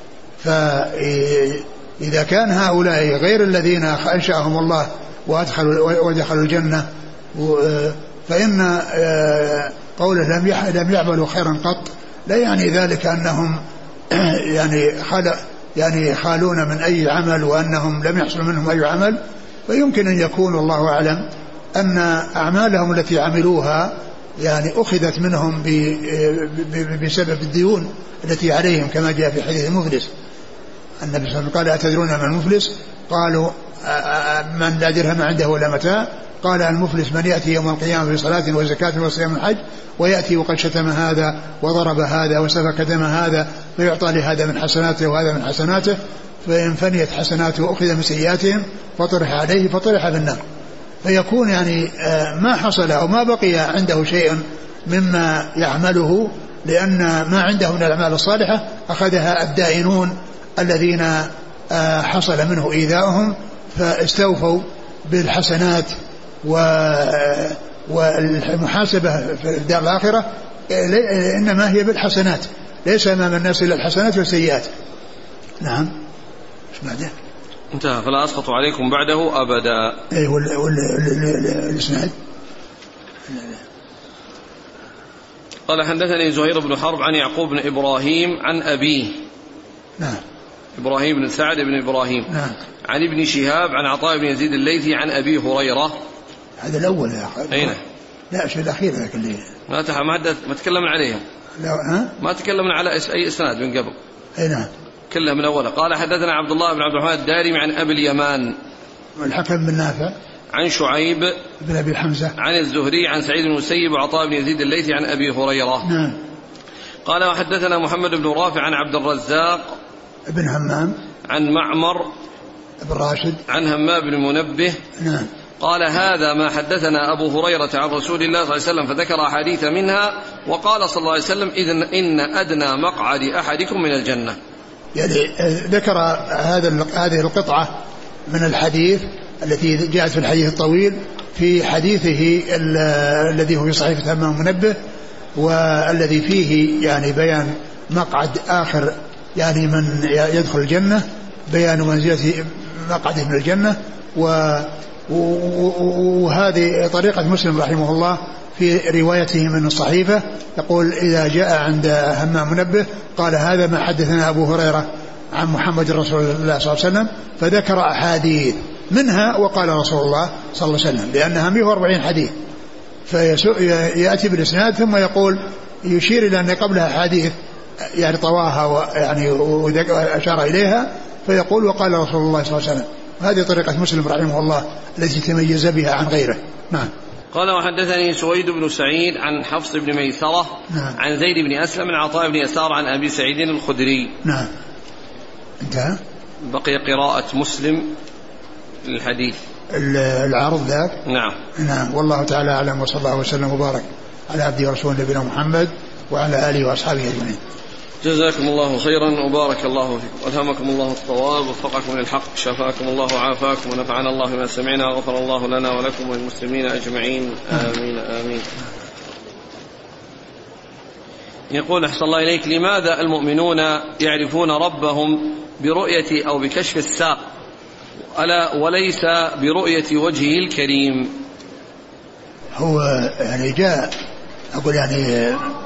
فإذا كان هؤلاء غير الذين أنشأهم الله وأدخلوا ودخلوا الجنة، فإن قوله لم يعملوا خيرا قط لا يعني ذلك أنهم يعني خلق يعني خالون من أي عمل وأنهم لم يحصل منهم أي عمل. فيمكن أن يكون والله أعلم أن أعمالهم التي عملوها يعني أخذت منهم بسبب الديون التي عليهم، كما جاء في حديث المفلس. النبي صلى الله عليه وسلم قال أتدرون من المفلس؟ قالوا من لا درهم عنده ولا متاع. قال المفلس من يأتي يوم القيامة بصلاة وزكاة وصيام الحج ويأتي وقد شتم هذا وضرب هذا وسفك دم هذا، فيعطى لهذا من حسناته وهذا من حسناته، فإن فنيت حسناته أخذ من سيئاتهم فطرح عليه فطرح في النار. فيكون يعني ما حصل أو ما بقي عنده شيء مما يعمله، لأن ما عنده من الأعمال الصالحة أخذها الدائنون الذين حصل منه إيذاؤهم، فاستوفوا بالحسنات. والمحاسبة في الدار الآخرة إنما هي بالحسنات، ليس أمام الناس إلا الحسنات والسيئات. نعم. ايش بعده؟ انتهى. فلا أسقط عليكم بعده أبدا. ايه وال وال الاسناد. قال حدثني زهير بن حرب عن يعقوب بن إبراهيم عن أبيه. نعم. إبراهيم بن سعد بن إبراهيم. نعم. عن ابن شهاب عن عطاء بن يزيد الليثي عن أبي هريرة. هذا الأول يا أخي. أين؟ لا شيء الأخير ذاك اللي ما تح ما حدث ما تكلمنا عليهم. لا ها؟ ما تكلمنا على أي إسناد من قبل. أي نعم. كلها من أوله. قال حدثنا عبد الله بن عبد الرحمن الدارمي عن أبي اليمان الحكم بن نافع عن شعيب بن أبي حمزة عن الزهري عن سعيد بن المسيب وعطاء بن يزيد الليثي عن أبي هريرة. نعم. قال وحدثنا محمد بن رافع عن عبد الرزاق بن همام عن معمر بن راشد عن همام بن منبه. نعم. قال هذا ما حدثنا أبو هريرة عن رسول الله صلى الله عليه وسلم، فذكر أحاديث منها وقال صلى الله عليه وسلم إذن إن أدنى مقعد أحدكم من الجنة. يعني ذكر هذا هذه القطعة من الحديث التي جاءت في الحديث الطويل في حديثه الذي هو في صحيفة همام منبه، والذي فيه يعني بيان مقعد آخر يعني من يدخل الجنة، بيان منزلة مقعده من الجنة. و وهذه طريقة مسلم رحمه الله في روايته من الصحيفة، يقول إذا جاء عند همام منبه قال هذا ما حدثنا أبو هريرة عن محمد رسول الله صلى الله عليه وسلم، فذكر أحاديث منها وقال رسول الله صلى الله عليه وسلم، لأنها مئة وأربعين حديث، فيأتي بالإسناد ثم يقول يشير إلى أن قبلها حديث يعني طواها ويعني وأشار إليها، فيقول وقال رسول الله صلى الله عليه وسلم. هذه طريقة مسلم رحمه الله التي تميز بها عن غيره. نعم. قال وحدثني سويد بن سعيد عن حفص بن ميسرة. نعم. عن زيد بن أسلم عن عطاء بن يسار عن أبي سعيد الخدري. نعم. انتهى. بقي قراءة مسلم للحديث العارض ذاك. نعم. نعم. والله تعالى أعلم، وصلى الله وسلم وبارك على عبده ورسوله نبينا محمد وعلى آله وأصحابه أجمعين. جزاكم الله خيرا وبارك الله فيكم والهمكم الله الصواب ووفقكم للحق، شفاكم الله وعافاكم ونفعنا الله بما سمعنا وغفر الله لنا ولكم وللمسلمين أجمعين. آمين آمين. يقول أحسن الله إليك، لماذا المؤمنون يعرفون ربهم برؤية أو بكشف الساق ألا وليس برؤية وجهه الكريم؟ هو يعني جاء أقول يعني